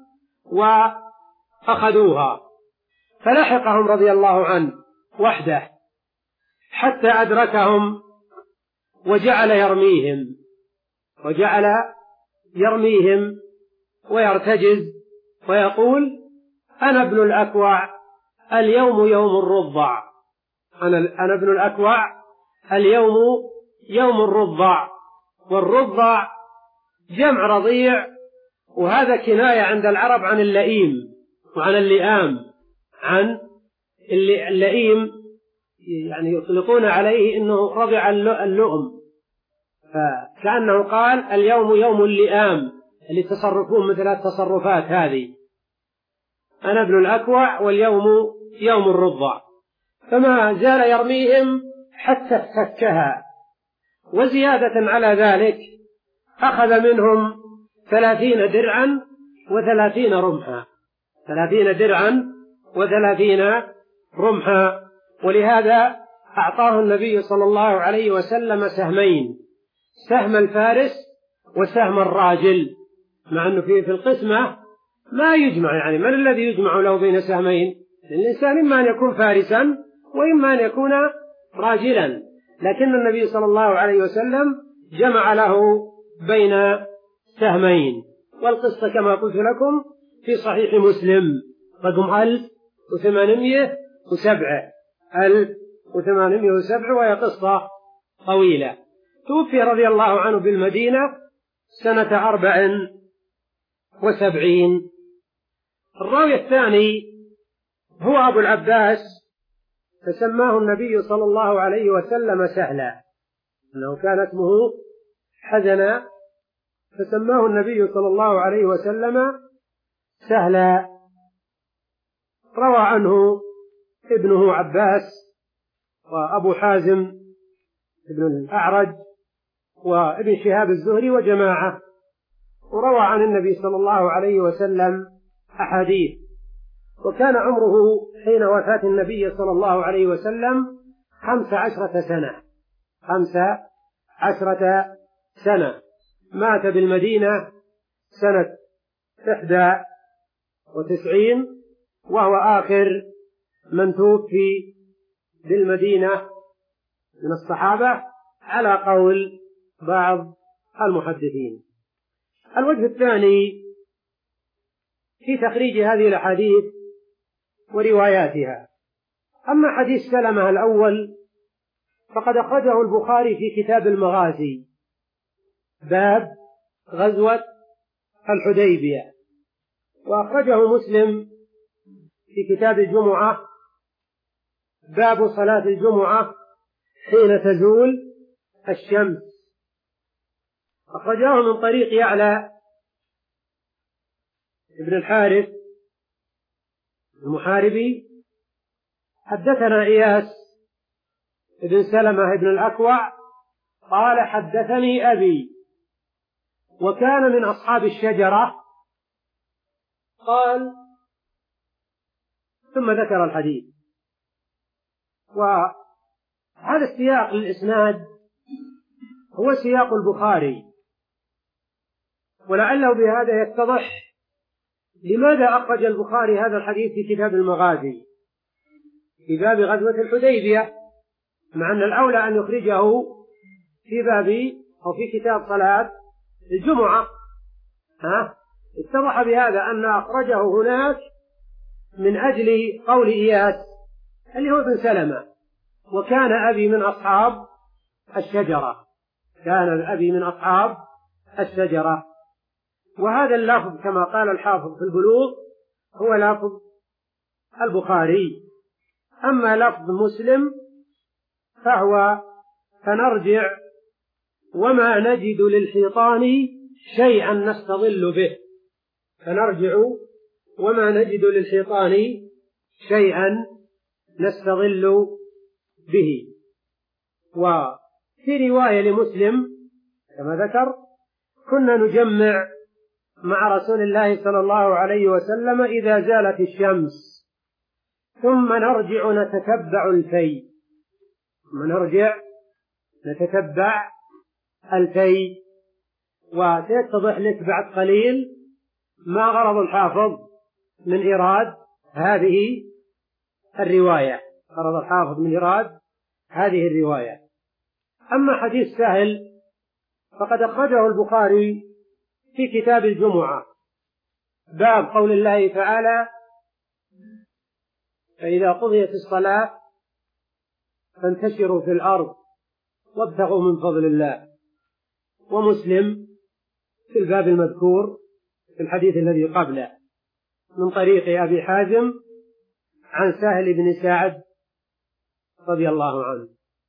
وأخذوها، فلحقهم رضي الله عنه وحده حتى أدركهم وجعل يرميهم وجعل يرميهم ويرتجز ويقول: أنا ابن الأكوع اليوم يوم الرضع، أنا, أنا ابن الأكوع اليوم يوم الرضع. والرضع جمع رضيع، وهذا كناية عند العرب عن اللئيم وعن اللئام، عن اللئيم يعني يطلقون عليه إنه رضع اللؤم، فكأنه قال اليوم يوم اللئام اللي تصرفون مثل التصرفات هذه، أنا ابن الأكوع واليوم يوم الرضع. فما زال يرميهم حتى افتكها، وزيادة على ذلك أخذ منهم ثلاثين درعا وثلاثين رمحا، ثلاثين درعا وثلاثين رمحا. ولهذا أعطاه النبي صلى الله عليه وسلم سهمين، سهم الفارس وسهم الراجل، مع أنه في في القسمة ما يجمع، يعني من الذي يجمع له بين سهمين؟ الإنسان إما أن يكون فارسا وإما أن يكون راجلا، لكن النبي صلى الله عليه وسلم جمع له بين سهمين. والقصة كما قلت لكم في صحيح مسلم رقم ألف وثمانمائة وسبعة ألف وثمانمائة وسبعة، وهي قصة طويلة. توفي رضي الله عنه بالمدينة سنة أربع وسبعين. الراوي الثاني هو أبو العباس، فسماه النبي صلى الله عليه وسلم سهلا، أنه كان اسمه حزنا فسماه النبي صلى الله عليه وسلم سهلا. روى عنه ابنه عباس وأبو حازم ابن الأعرج وابن شهاب الزهري وجماعة، وروى عن النبي صلى الله عليه وسلم أحاديث. وكان عمره حين وفاة النبي صلى الله عليه وسلم خمس عشرة سنة خمس عشرة سنة مات بالمدينة سنة إحدى وتسعين، وهو آخر من توفي بالمدينة من الصحابة على قول بعض المحدثين. الوجه الثاني في تخريج هذه الأحاديث ورواياتها. أما حديث سلمة الأول فقد أخرجه البخاري في كتاب المغازي باب غزوة الحديبية، وأخرجه مسلم في كتاب الجمعة باب صلاة الجمعة حين تزول الشمس. أخرجه من طريق يعلى ابن الحارث المحاربي. حدثنا إياس ابن سلمة ابن الأكوع قال حدثني أبي وكان من أصحاب الشجرة، قال ثم ذكر الحديث. وهذا السياق للإسناد هو سياق البخاري، ولعله بهذا يتضح لماذا أخرج البخاري هذا الحديث في كتاب المغازي في باب غزوة الحديبية، مع أن الأولى أن يخرجه في باب أو في كتاب صلاة الجمعة. ها؟ اتضح بهذا أن أخرجه هناك من أجل قول إياس اللي هو ابن سلمة وكان أبي من أصحاب الشجرة، كان أبي من أصحاب الشجرة. وهذا اللفظ كما قال الحافظ في البلوغ هو لفظ البخاري. أما لفظ مسلم فهو فنرجع وما نجد للحيطان شيئا نستظل به، فنرجع وما نجد للحيطان شيئا نستظل به. وفي رواية لمسلم كما ذكر كنا نجمع مع رسول الله صلى الله عليه وسلم إذا زالت الشمس ثم نرجع نتتبع الفي، ثم نرجع نتتبع الفي. وسيتضح لك بعد قليل ما غرض الحافظ من إيراد هذه الرواية، غرض الحافظ من إيراد هذه الرواية. أما حديث سهل فقد أخرجه البخاري في كتاب الجمعة باب قول الله تعالى فإذا قضيت الصلاة فانتشروا في الأرض وابتغوا من فضل الله. ومسلم في الباب المذكور في الحديث الذي قبله من طريق أبي حازم عن سهل بن سعد رضي الله عنه.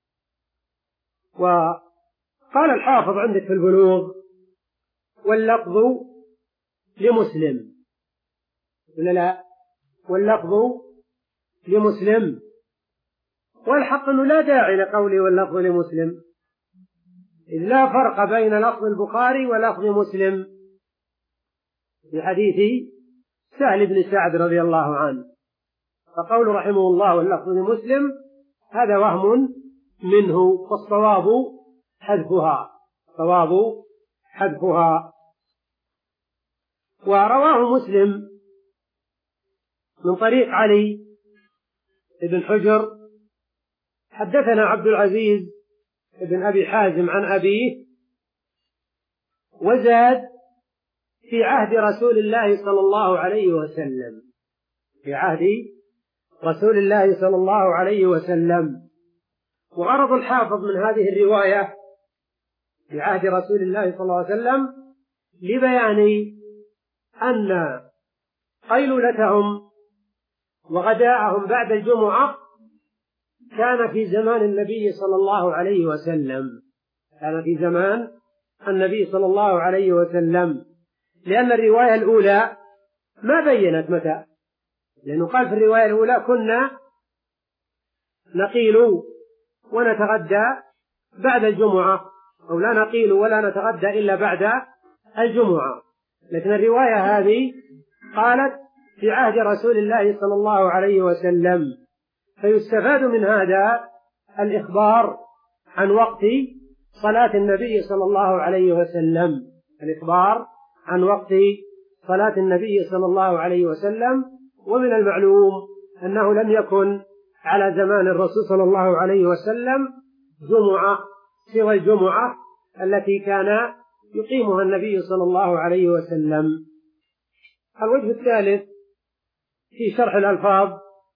وقال الحافظ عندك في البلوغ واللفظ لمسلم، ولا لا؟ واللفظ لمسلم، والحق أنه لا داعي لقوله واللفظ لمسلم، إذ لا فرق بين لفظ البخاري ولفظ مسلم في حديث سهل بن سعد رضي الله عنه. فقول رحمه الله واللفظ لمسلم هذا وهم منه، والصواب حذفها، صواب حذفها. ورواه مسلم من طريق علي بن حجر حدثنا عبد العزيز بن أبي حازم عن أبيه، وزاد في عهد رسول الله صلى الله عليه وسلم، في عهد رسول الله صلى الله عليه وسلم. وغرض الحافظ من هذه الرواية في عهد رسول الله صلى الله عليه وسلم لبيان أن قيلولتهم وغداءهم بعد الجمعة كان في زمان النبي صلى الله عليه وسلم، كان في زمان النبي صلى الله عليه وسلم، لأن الرواية الأولى ما بينت متى، لأنه قال في الرواية الأولى كنا نقيل ونتغدى بعد الجمعة، أو لا نقيل ولا نتغدى إلا بعد الجمعة. لكن الرواية هذه قالت في عهد رسول الله صلى الله عليه وسلم، فيستفاد من هذا الإخبار عن وقت صلاة النبي صلى الله عليه وسلم، الإخبار عن وقت صلاة النبي صلى الله عليه وسلم. ومن المعلوم أنه لم يكن على زمان الرسول صلى الله عليه وسلم جمعة سوى الجمعة التي كان يقيمها النبي صلى الله عليه وسلم. الوجه الثالث في شرح الألفاظ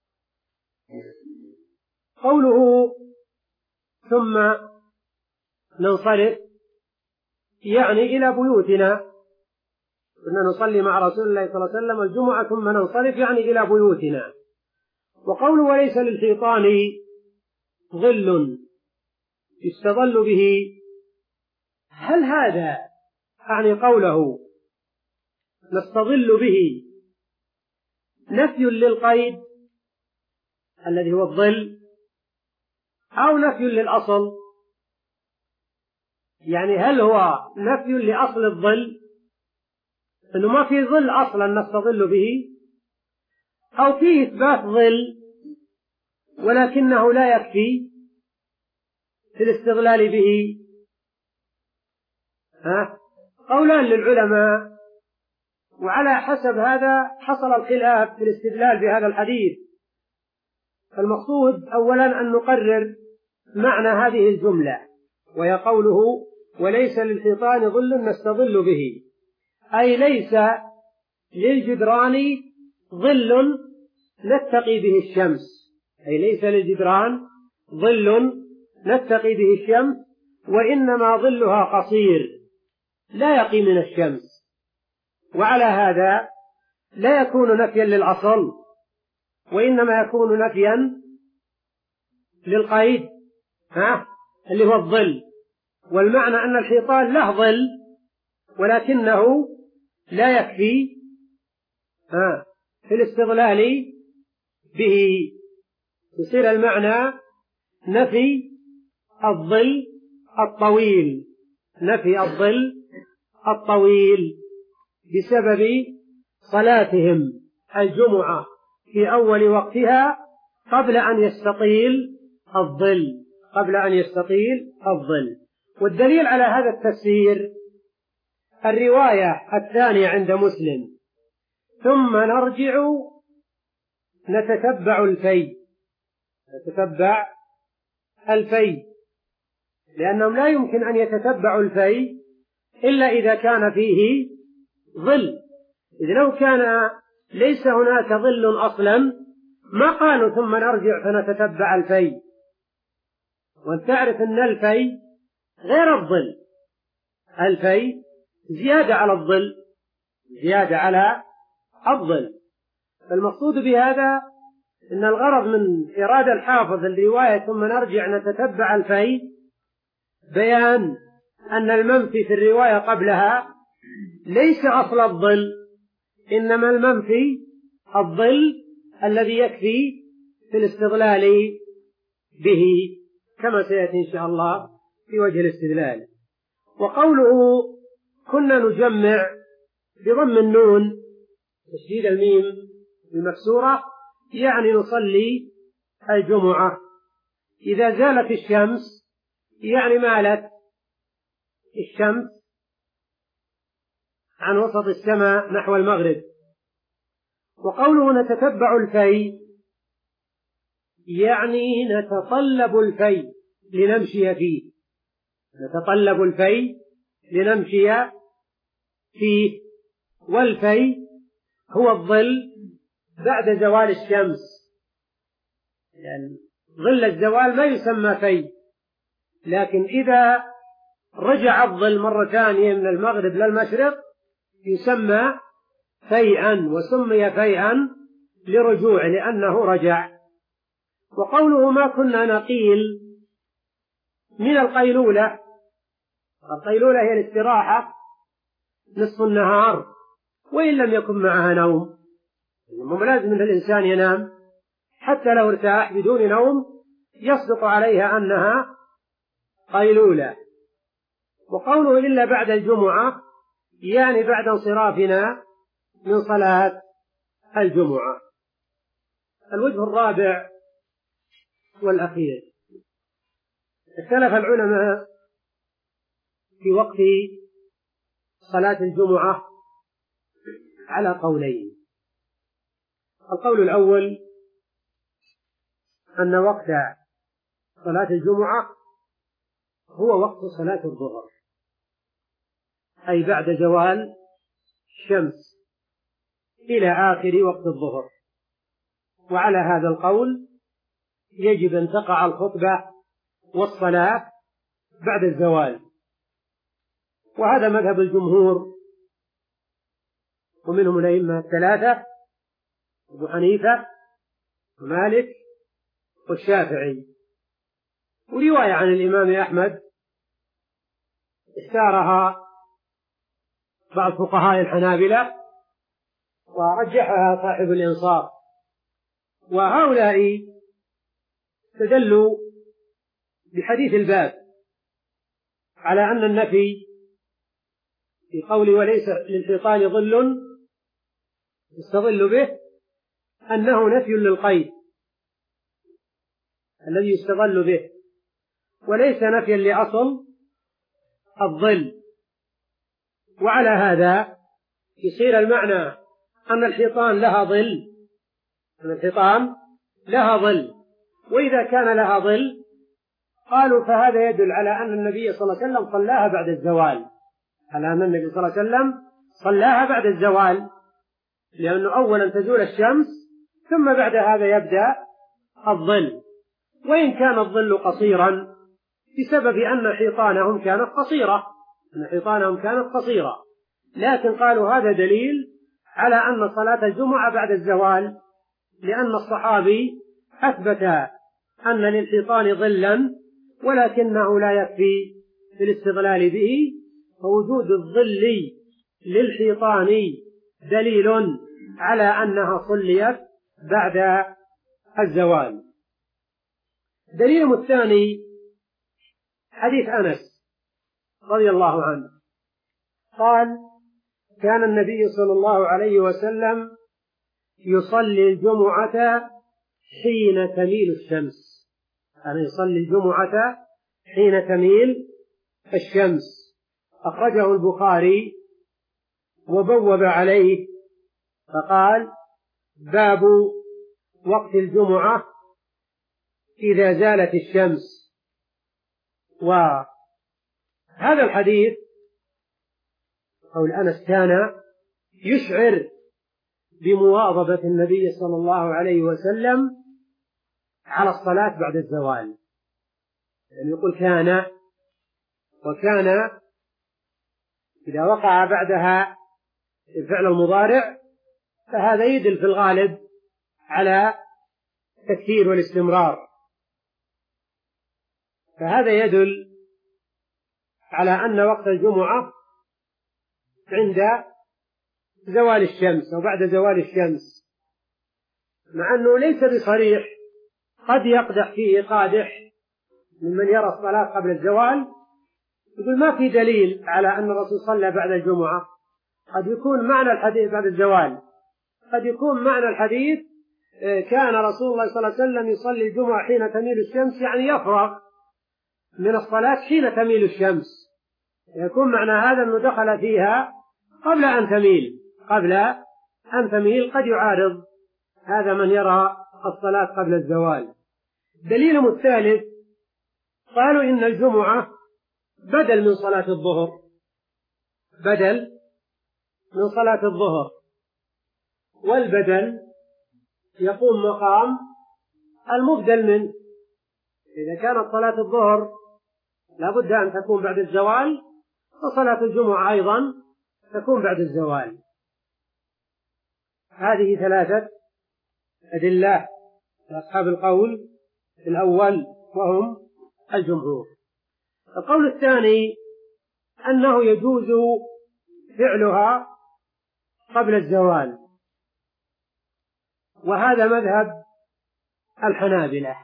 قوله ثم ننصرف، يعني إلى بيوتنا، كنا نصلي مع رسول الله صلى الله عليه وسلم الجمعة ثم ننصرف يعني إلى بيوتنا. وقوله وليس للحيطان ظل يستظل به، هل هذا يعني قوله نستظل به نفي للقيد الذي هو الظل، أو نفي للأصل؟ يعني هل هو نفي لأصل الظل أنه ما في ظل أصلا نستظل به، أو فيه إثبات ظل ولكنه لا يكفي في الاستظلال به؟ ها؟ قولان للعلماء، وعلى حسب هذا حصل الخلاف في الاستدلال بهذا الحديث. المقصود أولا أن نقرر معنى هذه الجملة، وهي قوله وليس للحيطان ظل نستظل به، أي ليس للجدران ظل نتقي به الشمس، أي ليس للجدران ظل نتقي به الشمس، وإنما ظلها قصير لا يقي من الشمس. وعلى هذا لا يكون نفيا للأصل، وإنما يكون نفيا للقيد، ها اللي هو الظل. والمعنى أن الحيطان له ظل ولكنه لا يكفي ها في الاستظلال به. يصير المعنى نفي الظل الطويل، نفي الظل الطويل بسبب صلاتهم الجمعة في أول وقتها قبل أن يستطيل الظل، قبل أن يستطيل الظل. والدليل على هذا التفسير الرواية الثانية عند مسلم ثم نرجع نتتبع الفي، نتتبع الفي، لأنهم لا يمكن أن يتتبعوا الفي إلا إذا كان فيه ظل. إذ لو كان ليس هناك ظل أصلا ما قالوا ثم نرجع فنتتبع الفي. وأن تعرف أن الفي غير الظل، الفي زيادة على الظل، زيادة على الظل. فالمقصود بهذا أن الغرض من إرادة الحافظ الرواية ثم نرجع نتتبع الفي بيان أن المنفي في الرواية قبلها ليس أصل الظل، إنما المنفي الظل الذي يكفي في الاستظلال به، كما سيأتي إن شاء الله في وجه الاستدلال. وقوله كنا نجمع بضم النون تشديد الميم المكسورة، يعني نصلي الجمعة، إذا زالت الشمس يعني مالت الشمس عن وسط السماء نحو المغرب. وقوله نتتبع الفي يعني نتطلب الفي لنمشي فيه، نتطلب الفي لنمشي فيه. والفي هو الظل بعد زوال الشمس، يعني ظل الزوال ما يسمى في، لكن إذا رجع الظل مرة ثانية من المغرب للمشرق يسمى فيئا، وسمي فيئا لرجوع لأنه رجع. وقوله ما كنا نقيل من القيلولة، القيلولة هي الاستراحة نصف النهار وإن لم يكن معها نوم، مو لازم أن الإنسان ينام، حتى لو ارتاح بدون نوم يصدق عليها أنها قيلولة. وقوله إلا بعد الجمعة يعني بعد انصرافنا من صلاة الجمعة. الوجه الرابع والأخير، اختلف العلماء في وقت صلاة الجمعة على قولين. القول الأول أن وقت صلاة الجمعة هو وقت صلاة الظهر، أي بعد زوال الشمس إلى آخر وقت الظهر. وعلى هذا القول يجب أن تقع الخطبة والصلاة بعد الزوال، وهذا مذهب الجمهور ومنهم الأئمة الثلاثة أبو حنيفة ومالك والشافعي. ورواية عن الإمام أحمد اختارها بعض فقهاء الحنابلة ورجحها صاحب الإنصاف. وهؤلاء استدلوا بحديث الباب على أن النفي في قول وليس للحيطان ظل يستظل به أنه نفي للقيد الذي يستظل به، وليس نفيا لأصل الظل. وعلى هذا يصير المعنى أن الحيطان لها ظل، أن الحيطان لها ظل، وإذا كان لها ظل قالوا فهذا يدل على أن النبي صلى الله عليه وسلم صلاها بعد الزوال، على أن النبي صلى الله عليه وسلم صلاها بعد الزوال، لأنه أولا تزول الشمس ثم بعد هذا يبدأ الظل، وإن كان الظل قصيرا بسبب أن حيطانهم كانت قصيرة، أن حيطانهم كانت قصيرة، لكن قالوا هذا دليل على أن صلاة الجمعة بعد الزوال، لأن الصحابي أثبت أن للحيطان ظلا ولكنه لا يكفي في الاستغلال به، فوجود الظل للحيطان دليل على أنها صليت بعد الزوال. دليل الثاني حديث أنس رضي الله عنه قال كان النبي صلى الله عليه وسلم يصلي الجمعة حين تميل الشمس، يعني يصلي الجمعة حين تميل الشمس. أخرجه البخاري وبوب عليه فقال باب وقت الجمعة إذا زالت الشمس. وهذا الحديث قول أنس كان يشعر بمواظبة النبي صلى الله عليه وسلم على الصلاة بعد الزوال، يعني يقول كان، وكان إذا وقع بعدها الفعل المضارع فهذا يدل في الغالب على التكثير والاستمرار، فهذا يدل على أن وقت الجمعة عند زوال الشمس أو بعد زوال الشمس، مع أنه ليس بصريح، قد يقدح فيه قادح ممن يرى الصلاة قبل الزوال يقول ما في دليل على أن الرسول صلى بعد الجمعة. قد يكون معنى الحديث بعد الزوال، قد يكون معنى الحديث كان رسول الله صلى الله عليه وسلم يصلي الجمعة حين تميل الشمس، يعني يفرغ من الصلاة حين تميل الشمس، يكون معنى هذا أنه دخل فيها قبل أن تميل قبل أن تميل قد يعارض هذا من يرى الصلاة قبل الزوال. دليلهم الثالث قالوا إن الجمعة بدل من صلاة الظهر، بدل من صلاة الظهر، والبدل يقوم مقام المبدل منه. إذا كانت صلاة الظهر لا بد أن تكون بعد الزوال، فصلاة الجمعة أيضا تكون بعد الزوال. هذه ثلاثة أدلة لأصحاب القول الأول وهم الجمهور. القول الثاني أنه يجوز فعلها قبل الزوال، وهذا مذهب الحنابلة.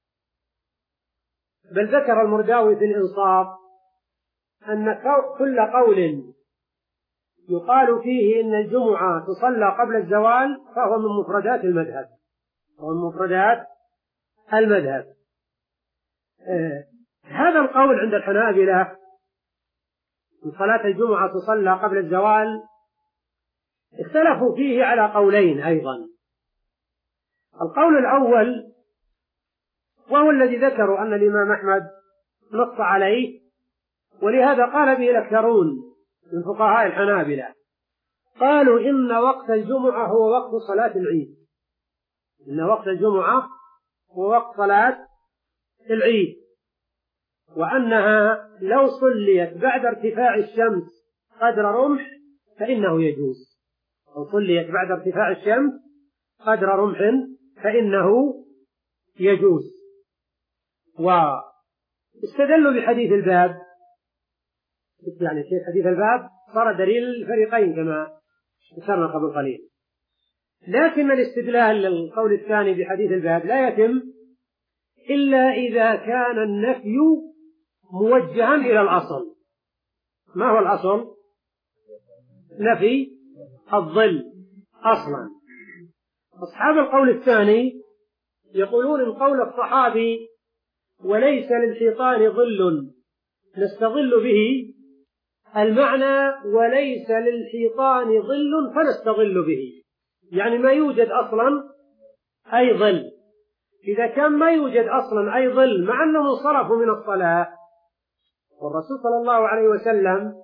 بل ذكر المرداوي في الإنصاف أن كل قول يقال فيه إن الجمعة تصلى قبل الزوال فهو من مفردات المذهب، هو من مفردات المذهب. آه هذا القول عند الحنابلة أن صلاة الجمعة تصلى قبل الزوال اختلفوا فيه على قولين أيضا. القول الأول وهو الذي ذكروا أن الإمام أحمد نص عليه، ولهذا قال به الأكثرون من فقهاء الحنابلة، قالوا إن وقت الجمعة هو وقت صلاة العيد، إن وقت الجمعة هو وقت صلاة العيد، وأنها لو صليت بعد ارتفاع الشمس قدر رمح فإنه يجوز، لو صليت بعد ارتفاع الشمس قدر رمح فإنه يجوز. واستدلوا بحديث الباب، يعني في حديث الباب صار دليل الفريقين كما ذكرنا قبل قليل، لكن الاستدلال للقول الثاني بحديث الباب لا يتم إلا إذا كان النفي موجها إلى الأصل. ما هو الأصل؟ نفي الظل أصلا. أصحاب القول الثاني يقولون إن قول الصحابي وليس للحيطان ظل نستظل به، المعنى وليس للحيطان ظل فنستظل به، يعني ما يوجد أصلا أي ظل. إذا كان ما يوجد أصلا أي ظل مع أنهم انصرفوا من الصلاة، والرسول صلى الله عليه وسلم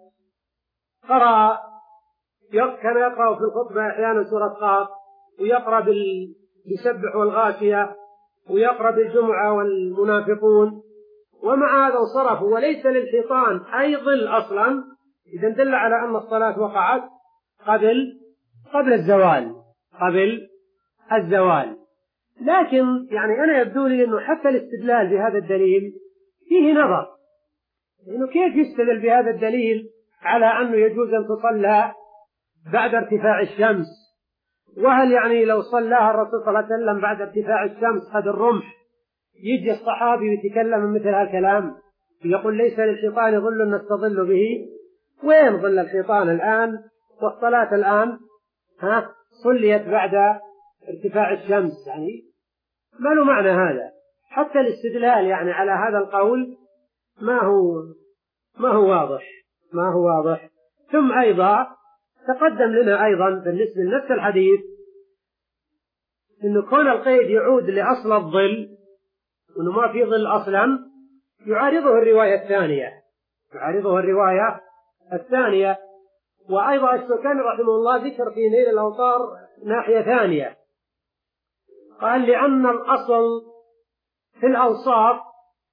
قرأ كان يقرأ في الخطبة أحيانا سورة قاف، ويقرأ بالسبح والغاشية، ويقرأ بالجمعة والمنافقون، ومع هذا انصرفوا وليس للحيطان أي ظل أصلا، إذا دل على أن الصلاة وقعت قبل قبل الزوال قبل الزوال. لكن يعني أنا يبدو لي أنه حتى الاستدلال بهذا الدليل فيه نظر، إنه كيف يستدل بهذا الدليل على أنه يجوز أن تصلى بعد ارتفاع الشمس؟ وهل يعني لو صلاها الرسول صلى الله عليه وسلم بعد ارتفاع الشمس قد الرمح يجي الصحابي ويتكلم مثل هالكلام ويقول ليس للحيطان ظل نستظل به؟ وين ظل الحيطان الآن؟ والصلاة الآن ها صليت بعد ارتفاع الشمس، يعني ما له معنى هذا. حتى الاستدلال يعني على هذا القول ما هو ما هو واضح ما هو واضح. ثم أيضا تقدم لنا أيضا بالنسبة لنفس الحديث إنه كون القيد يعود لأصل الظل وإنه ما في ظل أصلا يعارضه الرواية الثانية يعارضه الرواية الثانية وأيضا الشوكاني رحمه الله ذكر في نيل الأوطار ناحية ثانية، قال لأن الأصل في الأوصاف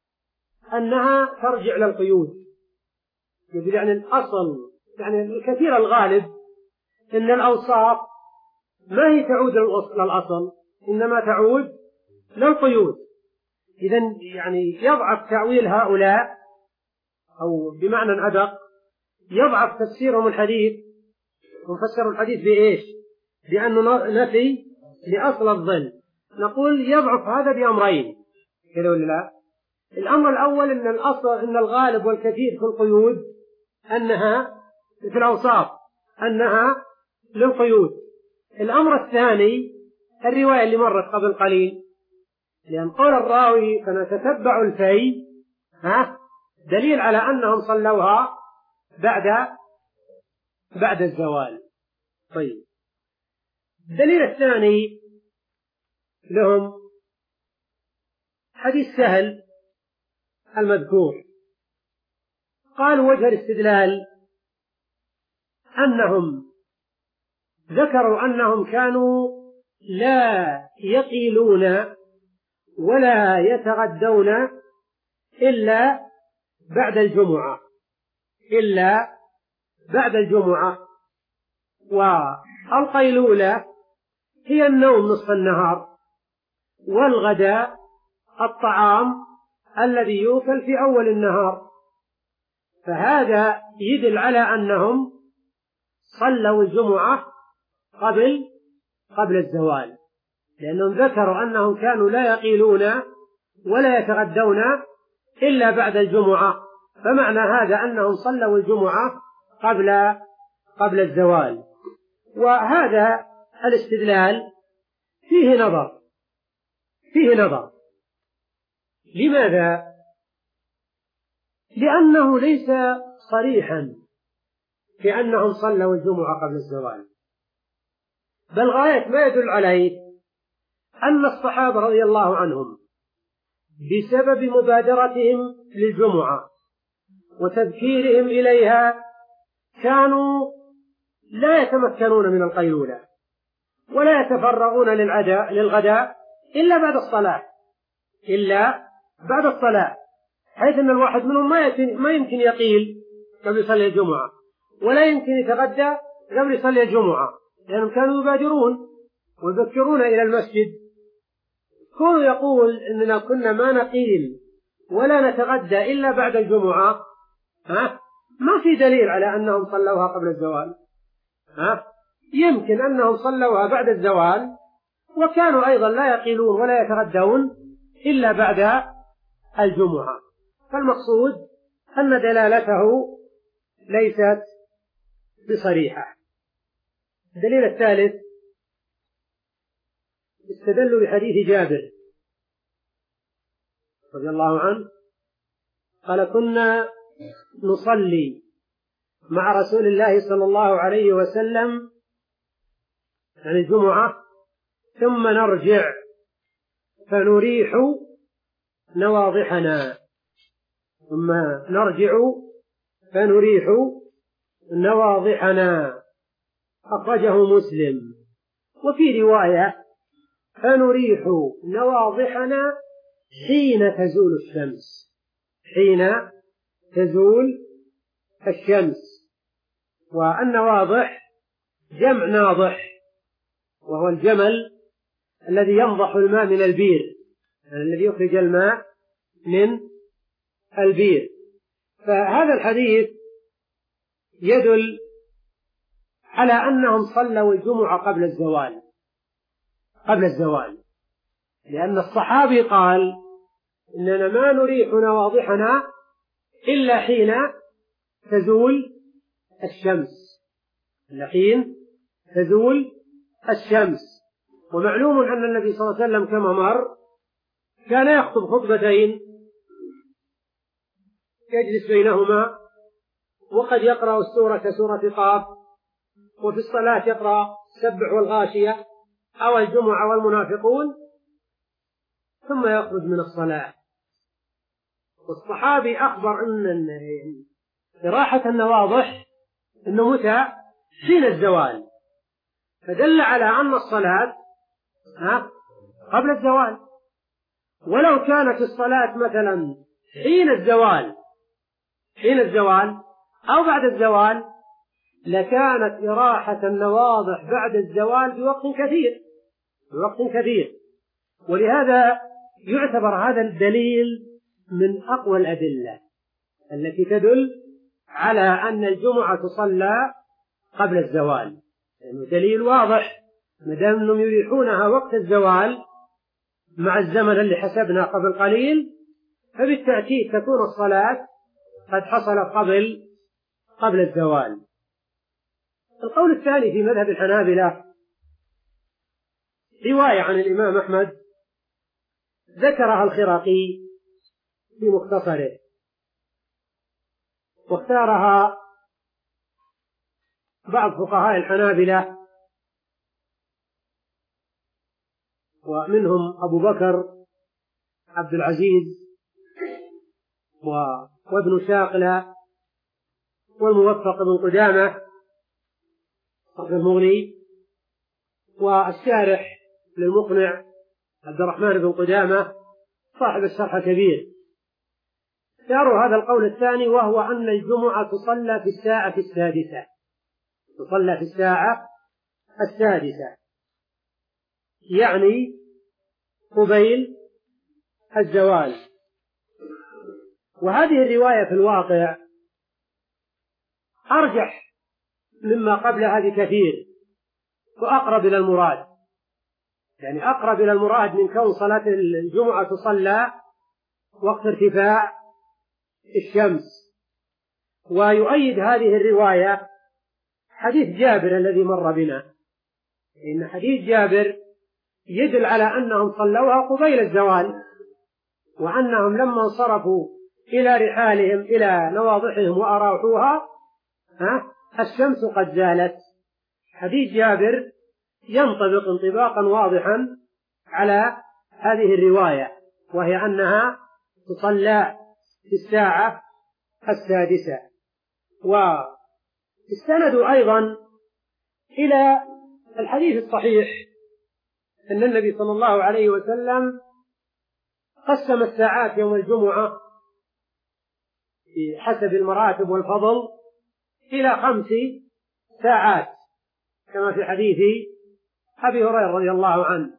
أنها ترجع للقيود، يعني الأصل يعني الكثير الغالب إن الأوصاف ما هي تعود للأصل إنما تعود للقيود. إذن يعني يضعف تأويل هؤلاء، أو بمعنى أدق يضعف تفسيرهم الحديث وفسروا الحديث بإيش؟ بأنه نفي لأصل الظل. نقول يضعف هذا بأمرين كذا ولا لا؟ الأمر الأول إن الأصل إن الغالب والكثير في القيود أنها في الأوصاف أنها للقيود. الأمر الثاني الرواية اللي مرت قبل قليل، لأن قول الراوي فنتتبع الفي ها دليل على أنهم صلوها بعد بعد الزوال. طيب، الدليل الثاني لهم حديث سهل المذكور، قالوا وجه الاستدلال أنهم ذكروا أنهم كانوا لا يقيلون ولا يتغدون إلا بعد الجمعة إلا بعد الجمعة والقيلولة هي النوم نصف النهار، والغداء الطعام الذي يؤكل في أول النهار. فهذا يدل على أنهم صلوا الجمعة قبل قبل الزوال، لأنهم ذكروا أنهم كانوا لا يقيلون ولا يتغدون إلا بعد الجمعة، فمعنى هذا أنهم صلوا الجمعة قبل قبل الزوال. وهذا الاستدلال فيه نظر فيه نظر لماذا؟ لأنه ليس صريحا في أنهم صلوا الجمعة قبل الزوال، بل غاية ما يدل عليه أن الصحابة رضي الله عنهم بسبب مبادرتهم للجمعة وتذكيرهم إليها كانوا لا يتمكنون من القيلولة ولا يتفرغون للغداء إلا بعد الصلاة إلا بعد الصلاة حيث أن الواحد منهم ما يمكن يقيل قبل يصلي الجمعة، ولا يمكن يتغدى قبل يصلي الجمعة، لأنهم كانوا يبادرون ويذكرون إلى المسجد. كونه يقول إننا كنا ما نقيل ولا نتغدى إلا بعد الجمعة، ها ما في دليل على أنهم صلوها قبل الزوال. ها يمكن أنهم صلوها بعد الزوال، وكانوا أيضا لا يقيلون ولا يتغدون إلا بعد الجمعة. فالمقصود أن دلالته ليست بصريحة. الدليل الثالث استدلوا بحديث جابر رضي الله عنه قال كنا نصلي مع رسول الله صلى الله عليه وسلم عن الجمعة ثم نرجع فنريح نواضحنا ثم نرجع فنريح نواضحنا أخرجه مسلم. وفي رواية فنريح نواضحنا حين تزول الشمس حين تزول الشمس. والنواضح جمع ناضح، وهو الجمل الذي ينضح الماء من البير، يعني الذي يخرج الماء من البير. فهذا الحديث يدل على أنهم صلوا الجمعة قبل الزوال قبل الزوال لأن الصحابي قال إننا ما نريح نواضحنا إلا حين تزول الشمس إلا حين تزول الشمس. ومعلوم أن النبي صلى الله عليه وسلم كما مر كان يخطب خطبتين يجلس بينهما، وقد يقرأ السورة كسورة قاف، وفي الصلاة يقرأ سبح والغاشية أو الجمعة والمنافقون، ثم يخرج من الصلاة. والصحابي أخبر أن إراحة النواضح أنه متى حين الزوال، فدل على أن الصلاة قبل الزوال. ولو كانت الصلاة مثلا حين الزوال حين الزوال أو بعد الزوال لكانت إراحة النواضح بعد الزوال بوقت كثير بوقت كثير ولهذا يعتبر هذا الدليل من أقوى الأدلة التي تدل على أن الجمعة تصلى قبل الزوال، يعني دليل واضح ما دام أنهم يريحونها وقت الزوال مع الزمن اللي حسبنا قبل قليل، فبالتأكيد تكون الصلاة قد حصلت قبل قبل الزوال. القول الثاني في مذهب الحنابلة رواية عن الإمام أحمد ذكرها الخراقي في مختصره، واختارها بعض فقهاء الحنابلة ومنهم أبو بكر عبد العزيز وابن شاقلة والموفق بن قدامة صاحب المغني، والشارح للمقنع عبد الرحمن بن قدامة صاحب الشرح الكبير. اختاروا هذا القول الثاني، وهو أن الجمعة تصلى في الساعة السادسة، تصلى في الساعة السادسة يعني قبيل الزوال. وهذه الرواية في الواقع أرجح مما قبل هذه كثير وأقرب إلى المراد، يعني أقرب إلى المراد من كون صلاة الجمعة تصلى وقت ارتفاع الشمس. ويؤيد هذه الرواية حديث جابر الذي مر بنا، إن حديث جابر يدل على أنهم صلوها قبيل الزوال، وأنهم لما انصرفوا إلى رحالهم إلى نواضحهم وأراحوها الشمس قد زالت. حديث جابر ينطبق انطباقا واضحا على هذه الرواية، وهي أنها تصلى في الساعة السادسة. واستندوا أيضا إلى الحديث الصحيح أن النبي صلى الله عليه وسلم قسم الساعات يوم الجمعة بحسب المراتب والفضل إلى خمس ساعات، كما في حديث أبي هريرة رضي الله عنه.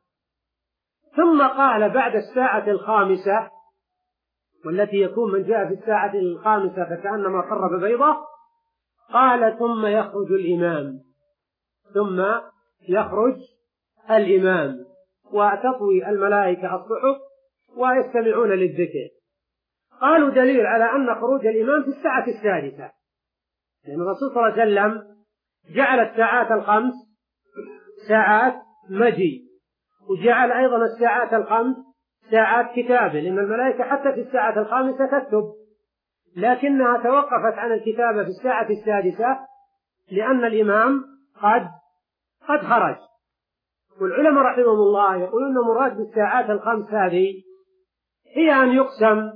ثم قال بعد الساعة الخامسة، والتي يكون من جاء في الساعة الخامسة فكأنما قرب بيضة، قال ثم يخرج الإمام ثم يخرج الإمام وتطوي الملائكة الصحف ويستمعون للذكر. قالوا دليل على أن خروج الإمام في الساعة السادسة، لأن الرسول صلى الله عليه وسلم جعل الساعات الخمس ساعات مجي، وجعل أيضا الساعات الخمس ساعات كتابة، لأن الملائكة حتى في الساعة الخامسة تكتب، لكنها توقفت عن الكتابة في الساعة السادسة لأن الإمام قد قد خرج. والعلماء رحمهم الله يقولون مراد بالساعات الخمس هذه هي أن يقسم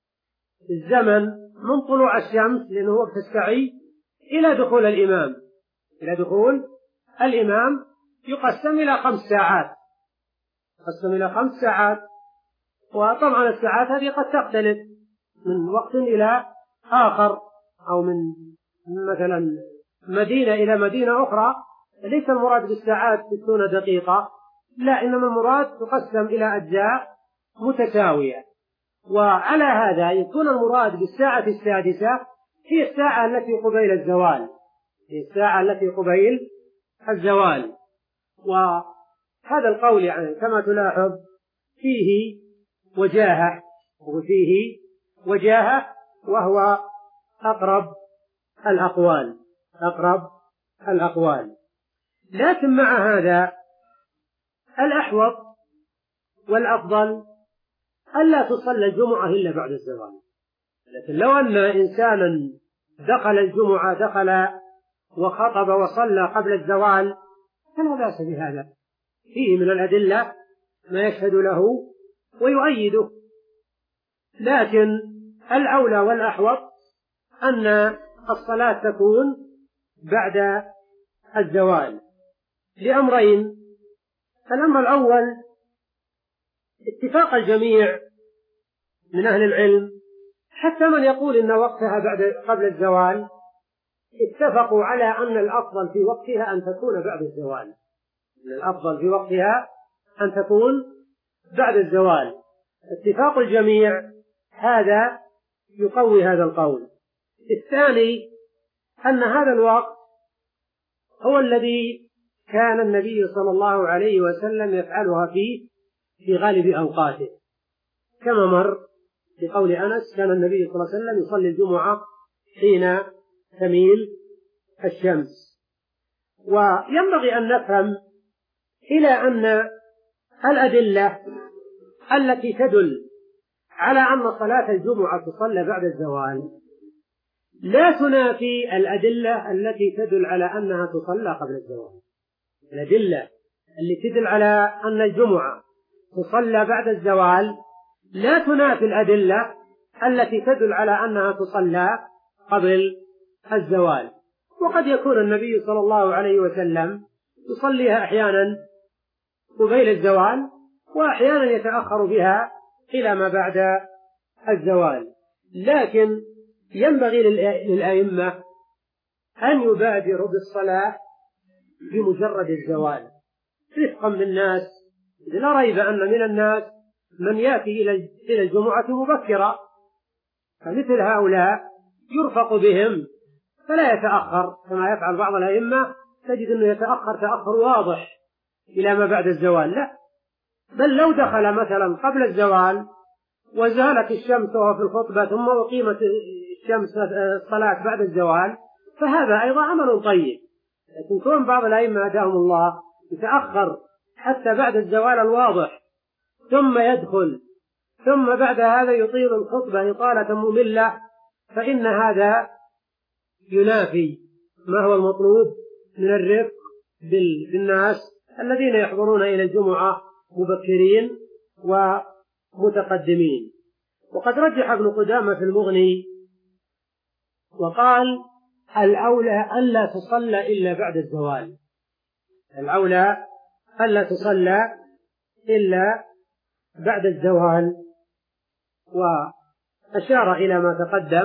الزمن من طلوع الشمس لأنه وقت السعي إلى دخول الإمام، إلى دخول الإمام يقسم إلى خمس ساعات، يقسم إلى خمس ساعات. وطبعا الساعات هذه قد تختلف من وقت إلى آخر، أو من مثلا مدينة إلى مدينة أخرى. ليس المراد بالساعات ستون دقيقة، لا، إنما المراد تقسم إلى أجزاء متساوية. وعلى هذا يكون المراد بالساعة السادسة هي الساعة التي قبيل الزوال، هي الساعة التي قبيل الزوال. وهذا القول يعني كما تلاحظ فيه وجاهة، وفيه وجاهة وهو أقرب الأقوال، أقرب الأقوال. لكن مع هذا الأحوط والأفضل ألا تصلى الجمعة إلا بعد الزوال. لكن لو أن إنسانا دخل الجمعة دخل وخطب وصلى قبل الزوال فلا بأس بهذا، فيه من الأدلة ما يشهد له ويؤيده. لكن الأولى والأحوط أن الصلاة تكون بعد الزوال لأمرين. الأمر الأول اتفاق الجميع من أهل العلم، حتى من يقول إن وقتها بعد قبل الزوال، اتفقوا على أن الأفضل في وقتها أن تكون بعد الزوال، الأفضل في وقتها أن تكون بعد الزوال. اتفاق الجميع هذا يقوي هذا القول. الثاني أن هذا الوقت هو الذي كان النبي صلى الله عليه وسلم يفعلها فيه في غالب أوقاته، كما مر بقول أنس كان النبي صلى الله عليه وسلم يصلي الجمعة حين تميل الشمس. وينبغي أن نفهم إلى أن الأدلة التي تدل على أن صلاة الجمعة تصلى بعد الزوال لا تنافي الأدلة التي تدل على أنها تصلى قبل الزوال. الأدلة التي تدل على أن الجمعة تصلى بعد الزوال لا تنافي الأدلة التي تدل على أنها تصلى قبل الزوال. وقد يكون النبي صلى الله عليه وسلم يصليها أحيانا قبيل الزوال وأحيانا يتأخر بها إلى ما بعد الزوال، لكن ينبغي للأئمة أن يبادروا بالصلاة بمجرد الزوال رفقا بالناس. لا ريب أن من الناس من يأتي إلى الجمعة مبكرا، فمثل هؤلاء يرفق بهم فلا يتأخر كما يفعل بعض الأئمة، تجد أنه يتأخر تأخر واضح إلى ما بعد الزوال، لا، بل لو دخل مثلا قبل الزوال وزالت الشمس وهو في الخطبة ثم أقيمت الشمس الصلاة بعد الزوال فهذا أيضا عمل طيب. لكن كون بعض الأئمة هداهم الله يتأخر حتى بعد الزوال الواضح ثم يدخل ثم بعد هذا يطيل الخطبة إطالة مملة، فإن هذا ينافي ما هو المطلوب من الرفق بالناس الذين يحضرون إلى الجمعة مبكرين ومتقدمين. وقد رجح ابن قدامة في المغني وقال الأولى ألا تصلى إلا بعد الزوال، الأولى ألا تصلى إلا بعد الزوال، وأشار إلى ما تقدم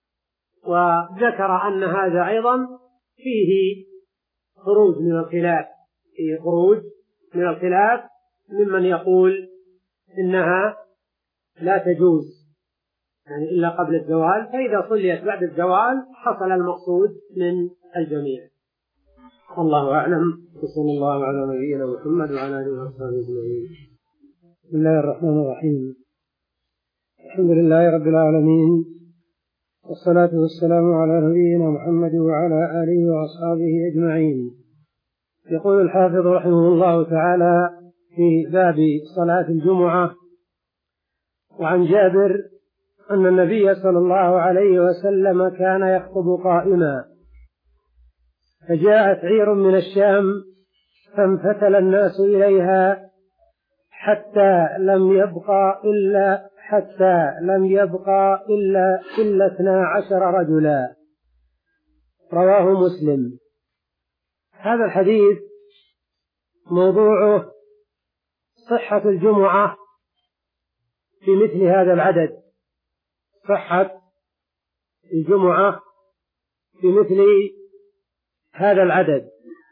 وذكر أن هذا أيضا فيه خروج من الخلاف، فيه خروج من الخلاف ممن يقول إنها لا تجوز يعني إلا قبل الزوال، فإذا صليت بعد الزوال حصل المقصود من الجميع. والله أعلم، وصلى الله على نبينا محمد وعلى آله وصحبه أجمعين. بسم الله الرحمن الرحيم، الحمد لله رب العالمين، والصلاة والسلام على نبينا محمد وعلى آله وأصحابه أجمعين. يقول الحافظ رحمه الله تعالى في باب صلاة الجمعة: وعن جابر أن النبي صلى الله عليه وسلم كان يخطب قائما، فجاءت عير من الشام فانفتل الناس إليها حتى لم يبقى إلا حتى لم يبقى إلا إلا اثنا عشر رجلا. رواه مسلم. هذا الحديث موضوعه صحة الجمعة في مثل هذا العدد، صحة الجمعة في مثل هذا العدد،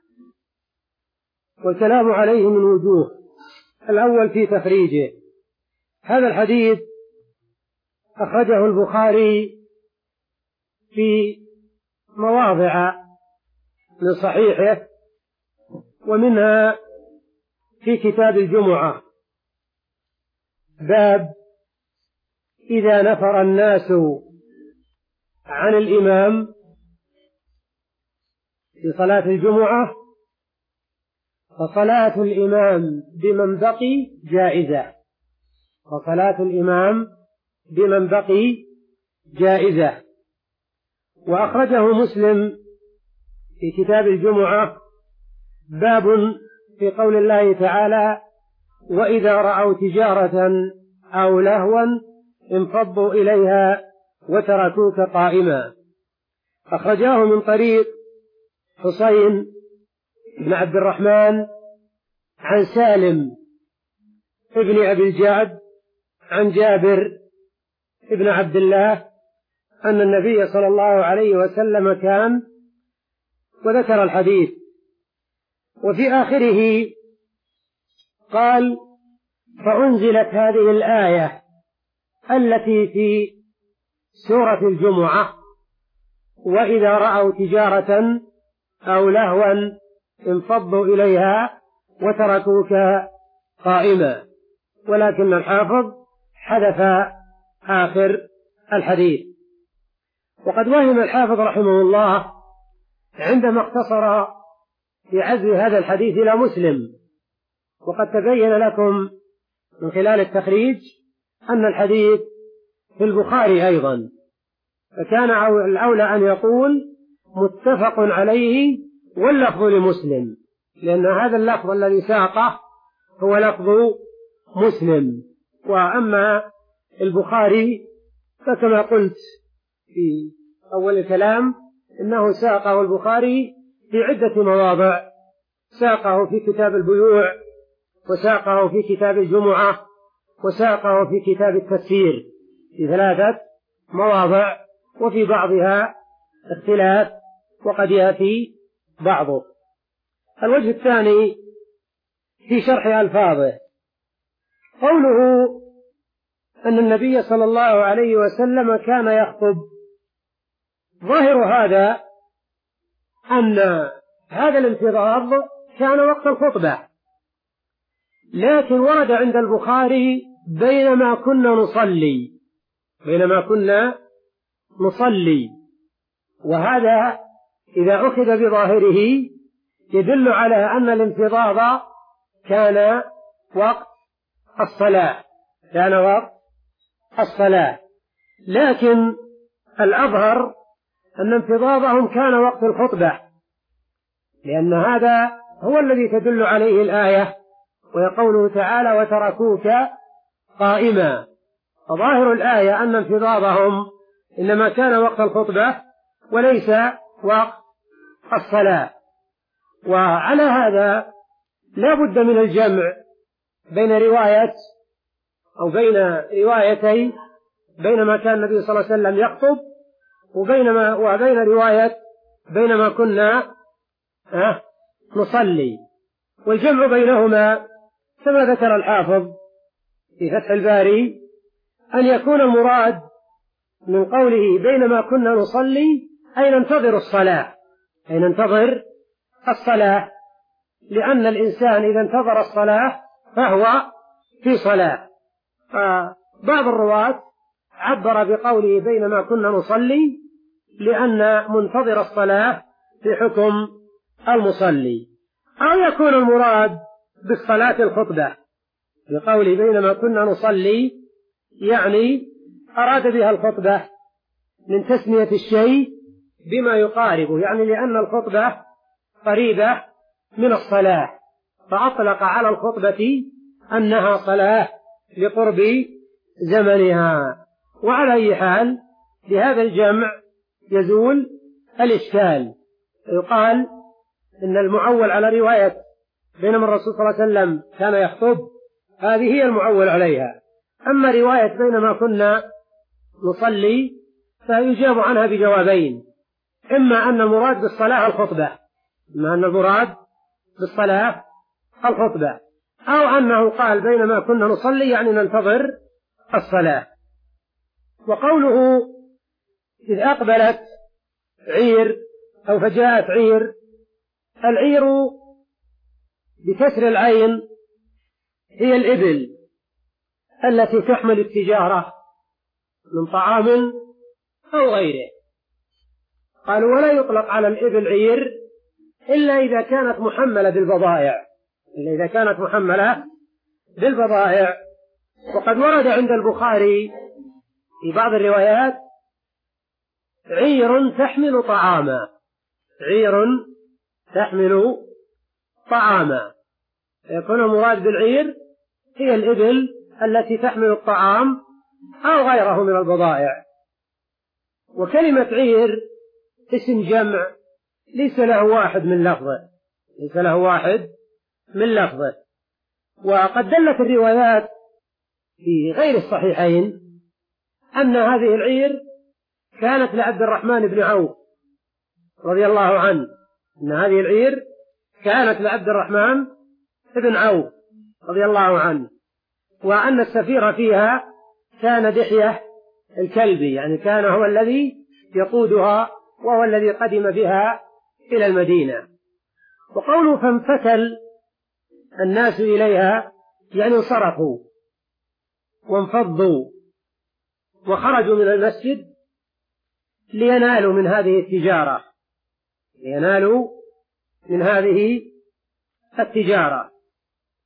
والكلام عليه من وجوه. الأول في تخريجه. هذا الحديث أخرجه البخاري في مواضع من صحيحه، ومنها في كتاب الجمعة باب إذا نفر الناس عن الإمام في صلاة الجمعة فصلاة الإمام بمن بقي جائزة، فصلاة الإمام بمن بقي جائزة. وأخرجه مسلم في كتاب الجمعة باب في قول الله تعالى: وإذا رأوا تجارة أو لهوا انفضوا إليها وتركوك قائما. أخرجاه من طريق حسين بن عبد الرحمن عن سالم ابن أبي الجعد عن جابر ابن عبد الله أن النبي صلى الله عليه وسلم كان، وذكر الحديث. وفي آخره قال: فأنزلت هذه الآية التي في سورة الجمعة: وإذا رأوا تجارة أو لهوا انفضوا إليها وتركوك قائما. ولكن الحافظ حذف آخر الحديث. وقد وهم الحافظ رحمه الله عندما اقتصر في عزو هذا الحديث إلى مسلم، وقد تبين لكم من خلال التخريج أن الحديث في البخاري أيضا، فكان الأولى أن يقول متفق عليه واللفظ لمسلم، لأن هذا اللفظ الذي ساقه هو لفظ مسلم. وأما البخاري فكما قلت في أول الكلام إنه ساقه البخاري في عدة مواضع، ساقه في كتاب البيوع، وساقه في كتاب الجمعة، وساقه في كتاب التفسير في ثلاثة مواضع، وفي بعضها اختلاف وقد يأتي بعضه. الوجه الثاني في شرح ألفاظه، قوله أن النبي صلى الله عليه وسلم كان يخطب، ظاهر هذا أن هذا الانفضاض كان وقت الخطبة، لكن ورد عند البخاري بينما كنا نصلي، بينما كنا نصلي، وهذا إذا أخذ بظاهره يدل على أن الانفضاض كان وقت الصلاة، كان وقت الصلاة، لكن الأظهر أن انفضاضهم كان وقت الخطبة، لأن هذا هو الذي تدل عليه الآية، ويقوله تعالى وتركوك قائما، فظاهر الآية أن انفضاضهم إنما كان وقت الخطبة وليس وقت الصلاة. وعلى هذا لا بد من الجمع بين رواية أو بين روايتين، بينما كان النبي صلى الله عليه وسلم يخطب وبينما وبين رواية بينما كنا أه نصلي، والجمع بينهما كما ذكر الحافظ في فتح الباري أن يكون المراد من قوله بينما كنا نصلي أي ننتظر الصلاة، أي ننتظر الصلاة، لأن الإنسان إذا انتظر الصلاة فهو في صلاة. فبعض الرواة عبر بقوله بينما كنا نصلي لأن منتظر الصلاة في حكم المصلي، أو يكون المراد بالصلاة الخطبة بقوله بينما كنا نصلي، يعني أراد بها الخطبة من تسمية الشيء بما يقاربه، يعني لأن الخطبة قريبة من الصلاة، فأطلق على الخطبة أنها صلاة لقرب زمنها. وعلى أي حال بهذا الجمع يزول الإشكال، يقال إن المعول على رواية بينما الرسول صلى الله عليه وسلم كان يخطب هذه هي المعول عليها، أما رواية بينما كنا نصلي فيجاب عنها بجوابين، إما أن المراد بالصلاة الخطبة، إما أن المراد بالصلاة الخطبة، أو أنه قال بينما كنا نصلي يعني ننتظر الصلاة. وقوله إذ أقبلت عير أو فجاءت عير، العير بكسر العين هي الإبل التي تحمل التجارة من طعام أو غيره، قالوا ولا يطلق على الإبل عير إلا إذا كانت محملة بالبضائع، إلا إذا كانت محملة بالبضائع. وقد ورد عند البخاري في بعض الروايات عير تحمل طعاما، عير تحمل طعاما، يكون المراد بالعير هي الإبل التي تحمل الطعام أو غيره من البضائع. وكلمة عير اسم جمع ليس له واحد من لفظه، ليس له واحد من لفظه. وقد دلت الروايات في غير الصحيحين أن هذه العير كانت لعبد الرحمن بن عوف رضي الله عنه، أن هذه العير كانت لعبد الرحمن بن عوف رضي الله عنه، وأن السفير فيها كان دحية الكلبي، يعني كان هو الذي يقودها وهو الذي قدم بها إلى المدينة. وقوله فانفتل الناس إليها يعني انصرفوا وانفضوا وخرجوا من المسجد لينالوا من هذه التجارة، لينالوا من هذه التجارة.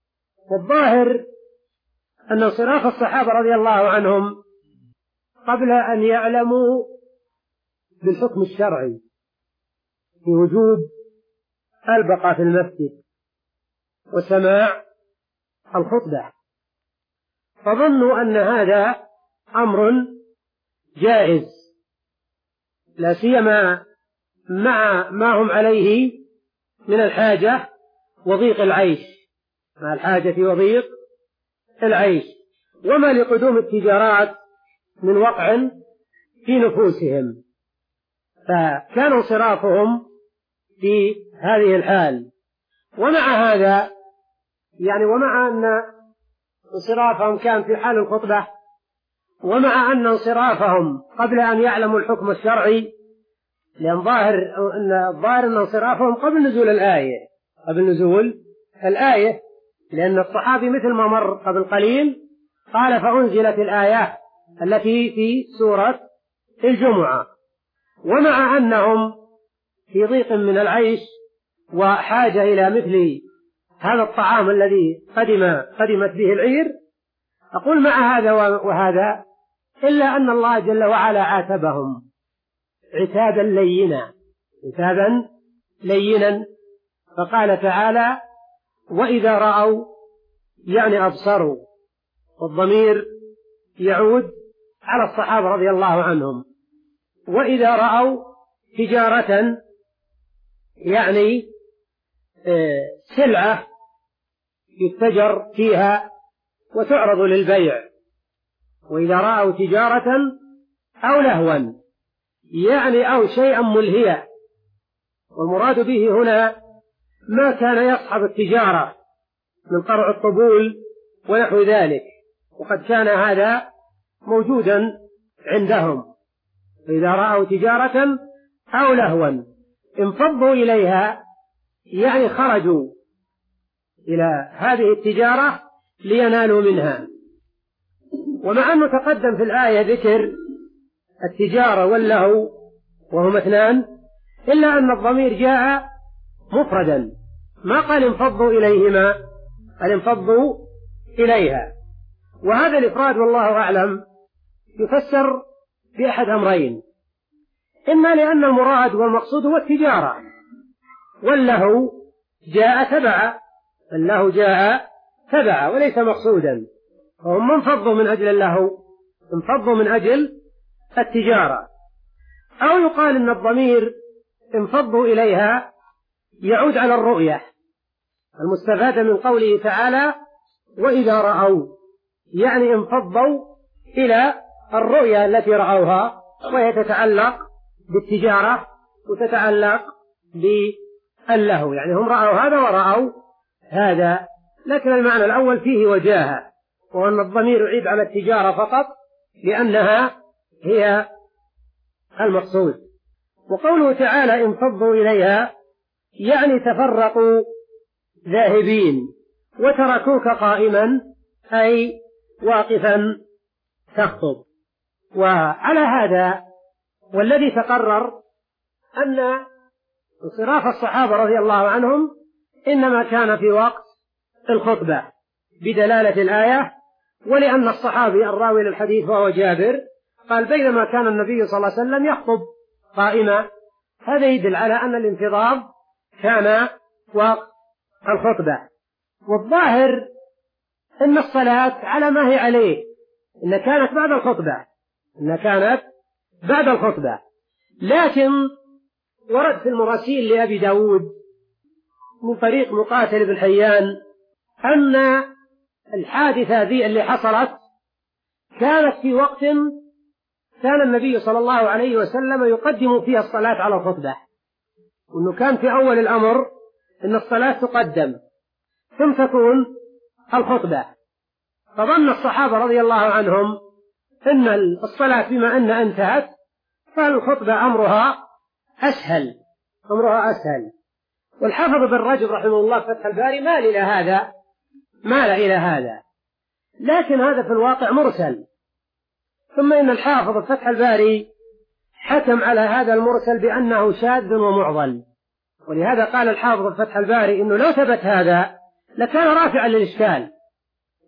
والظاهر أن انصراف الصحابة رضي الله عنهم قبل أن يعلموا بالحكم الشرعي في وجوب البقاء في المسجد وسماع الخطبة، فظنوا أن هذا أمر جائز، لا سيما مع ما هم عليه من الحاجة وضيق العيش، مع الحاجة وضيق العيش، وما لقدوم التجارات من وقع في نفوسهم، فكان انصرافهم في هذه الحال. ومع هذا يعني ومع أن انصرافهم كان في حال الخطبة، ومع أن انصرافهم قبل أن يعلموا الحكم الشرعي، لأن ظاهر أن الظاهر أن انصرافهم قبل نزول الآية قبل نزول الآية لأن الصحابي مثل ما مر قبل قليل قال فأنزلت الآية التي في سورة الجمعة. ومع أنهم في ضيق من العيش وحاجة إلى مثل هذا الطعام الذي قدم قدمت به العير، أقول مع هذا وهذا إلا أن الله جل وعلا عاتبهم عتابا لينا عتابا لينا فقال تعالى وإذا رأوا يعني أبصروا، والضمير يعود على الصحابة رضي الله عنهم، وإذا رأوا تجارة يعني سلعة يتجر فيها وتعرض للبيع، وإذا رأوا تجارة أو لهوا يعني أو شيئا ملهيا، والمراد به هنا ما كان يصحب التجارة من قرع الطبول ونحو ذلك، وقد كان هذا موجودا عندهم. إذا رأوا تجارة أو لهوا انفضوا إليها يعني خرجوا إلى هذه التجارة لينالوا منها. ومع أنه تقدم في الآية ذكر التجارة واللهو وهما اثنان، إلا أن الضمير جاء مفردا، ما قال انفضوا إليهما، قال انفضوا إليها. وهذا الإفراد والله أعلم يفسر بأحد أمرين: إما لأن المراد والمقصود هو التجارة، واللهو جاء تبعا، اللهو جاء تبعا وليس مقصودا، فهم انفضوا من أجل اللهو، انفضوا من أجل التجارة. أو يقال إن الضمير انفضوا إليها يعود على الرؤية المستفادة من قوله تعالى وإذا رأوا، يعني انفضوا إلى الرؤية التي رأوها، وهي تتعلق بالتجارة وتتعلق باللهو، يعني هم رأوا هذا ورأوا هذا. لكن المعنى الأول فيه وجاهة، وأن الضمير يعيد على التجارة فقط لأنها هي المقصود. وقوله تعالى انفضوا إليها يعني تفرقوا ذاهبين وتركوك قائما أي واقفا تخطب. وعلى هذا والذي تقرر أن انصراف الصحابة رضي الله عنهم إنما كان في وقت الخطبة بدلالة الآية، ولأن الصحابي الراوي للحديث وهو جابر قال بينما كان النبي صلى الله عليه وسلم يخطب قائما، هذا يدل على أن الانفضاض كان وقت الخطبة. والظاهر أن الصلاة على ما هي عليه، إن كانت بعد الخطبة إن كانت بعد الخطبة لكن ورد في المراسيل لأبي داود من طريق مقاتل بن حيان أن الحادثة ذي اللي حصلت كانت في وقت كان النبي صلى الله عليه وسلم يقدم فيها الصلاة على الخطبة، وأنه كان في أول الأمر أن الصلاة تقدم ثم تكون الخطبة، فظن الصحابة رضي الله عنهم أن الصلاة بما أن انتهت فالخطبة أمرها أسهل أمرها أسهل. والحافظ بن رجب رحمه الله فتح الباري مال إلى هذا مال إلى هذا لكن هذا في الواقع مرسل. ثم إن الحافظ فتح الباري حكم على هذا المرسل بأنه شاذ ومعضل، ولهذا قال الحافظ فتح الباري إنه لو ثبت هذا لكان رافعا للإشكال،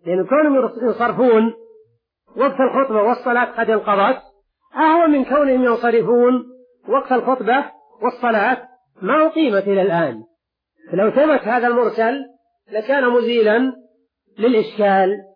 لأن كونهم ينصرفون وقت الخطبة والصلاة قد انقضت أهون من كونهم ينصرفون وقت الخطبة والصلاة ما أقيمت إلى الآن. فلو ثبت هذا المرسل لكان مزيلا للإشكال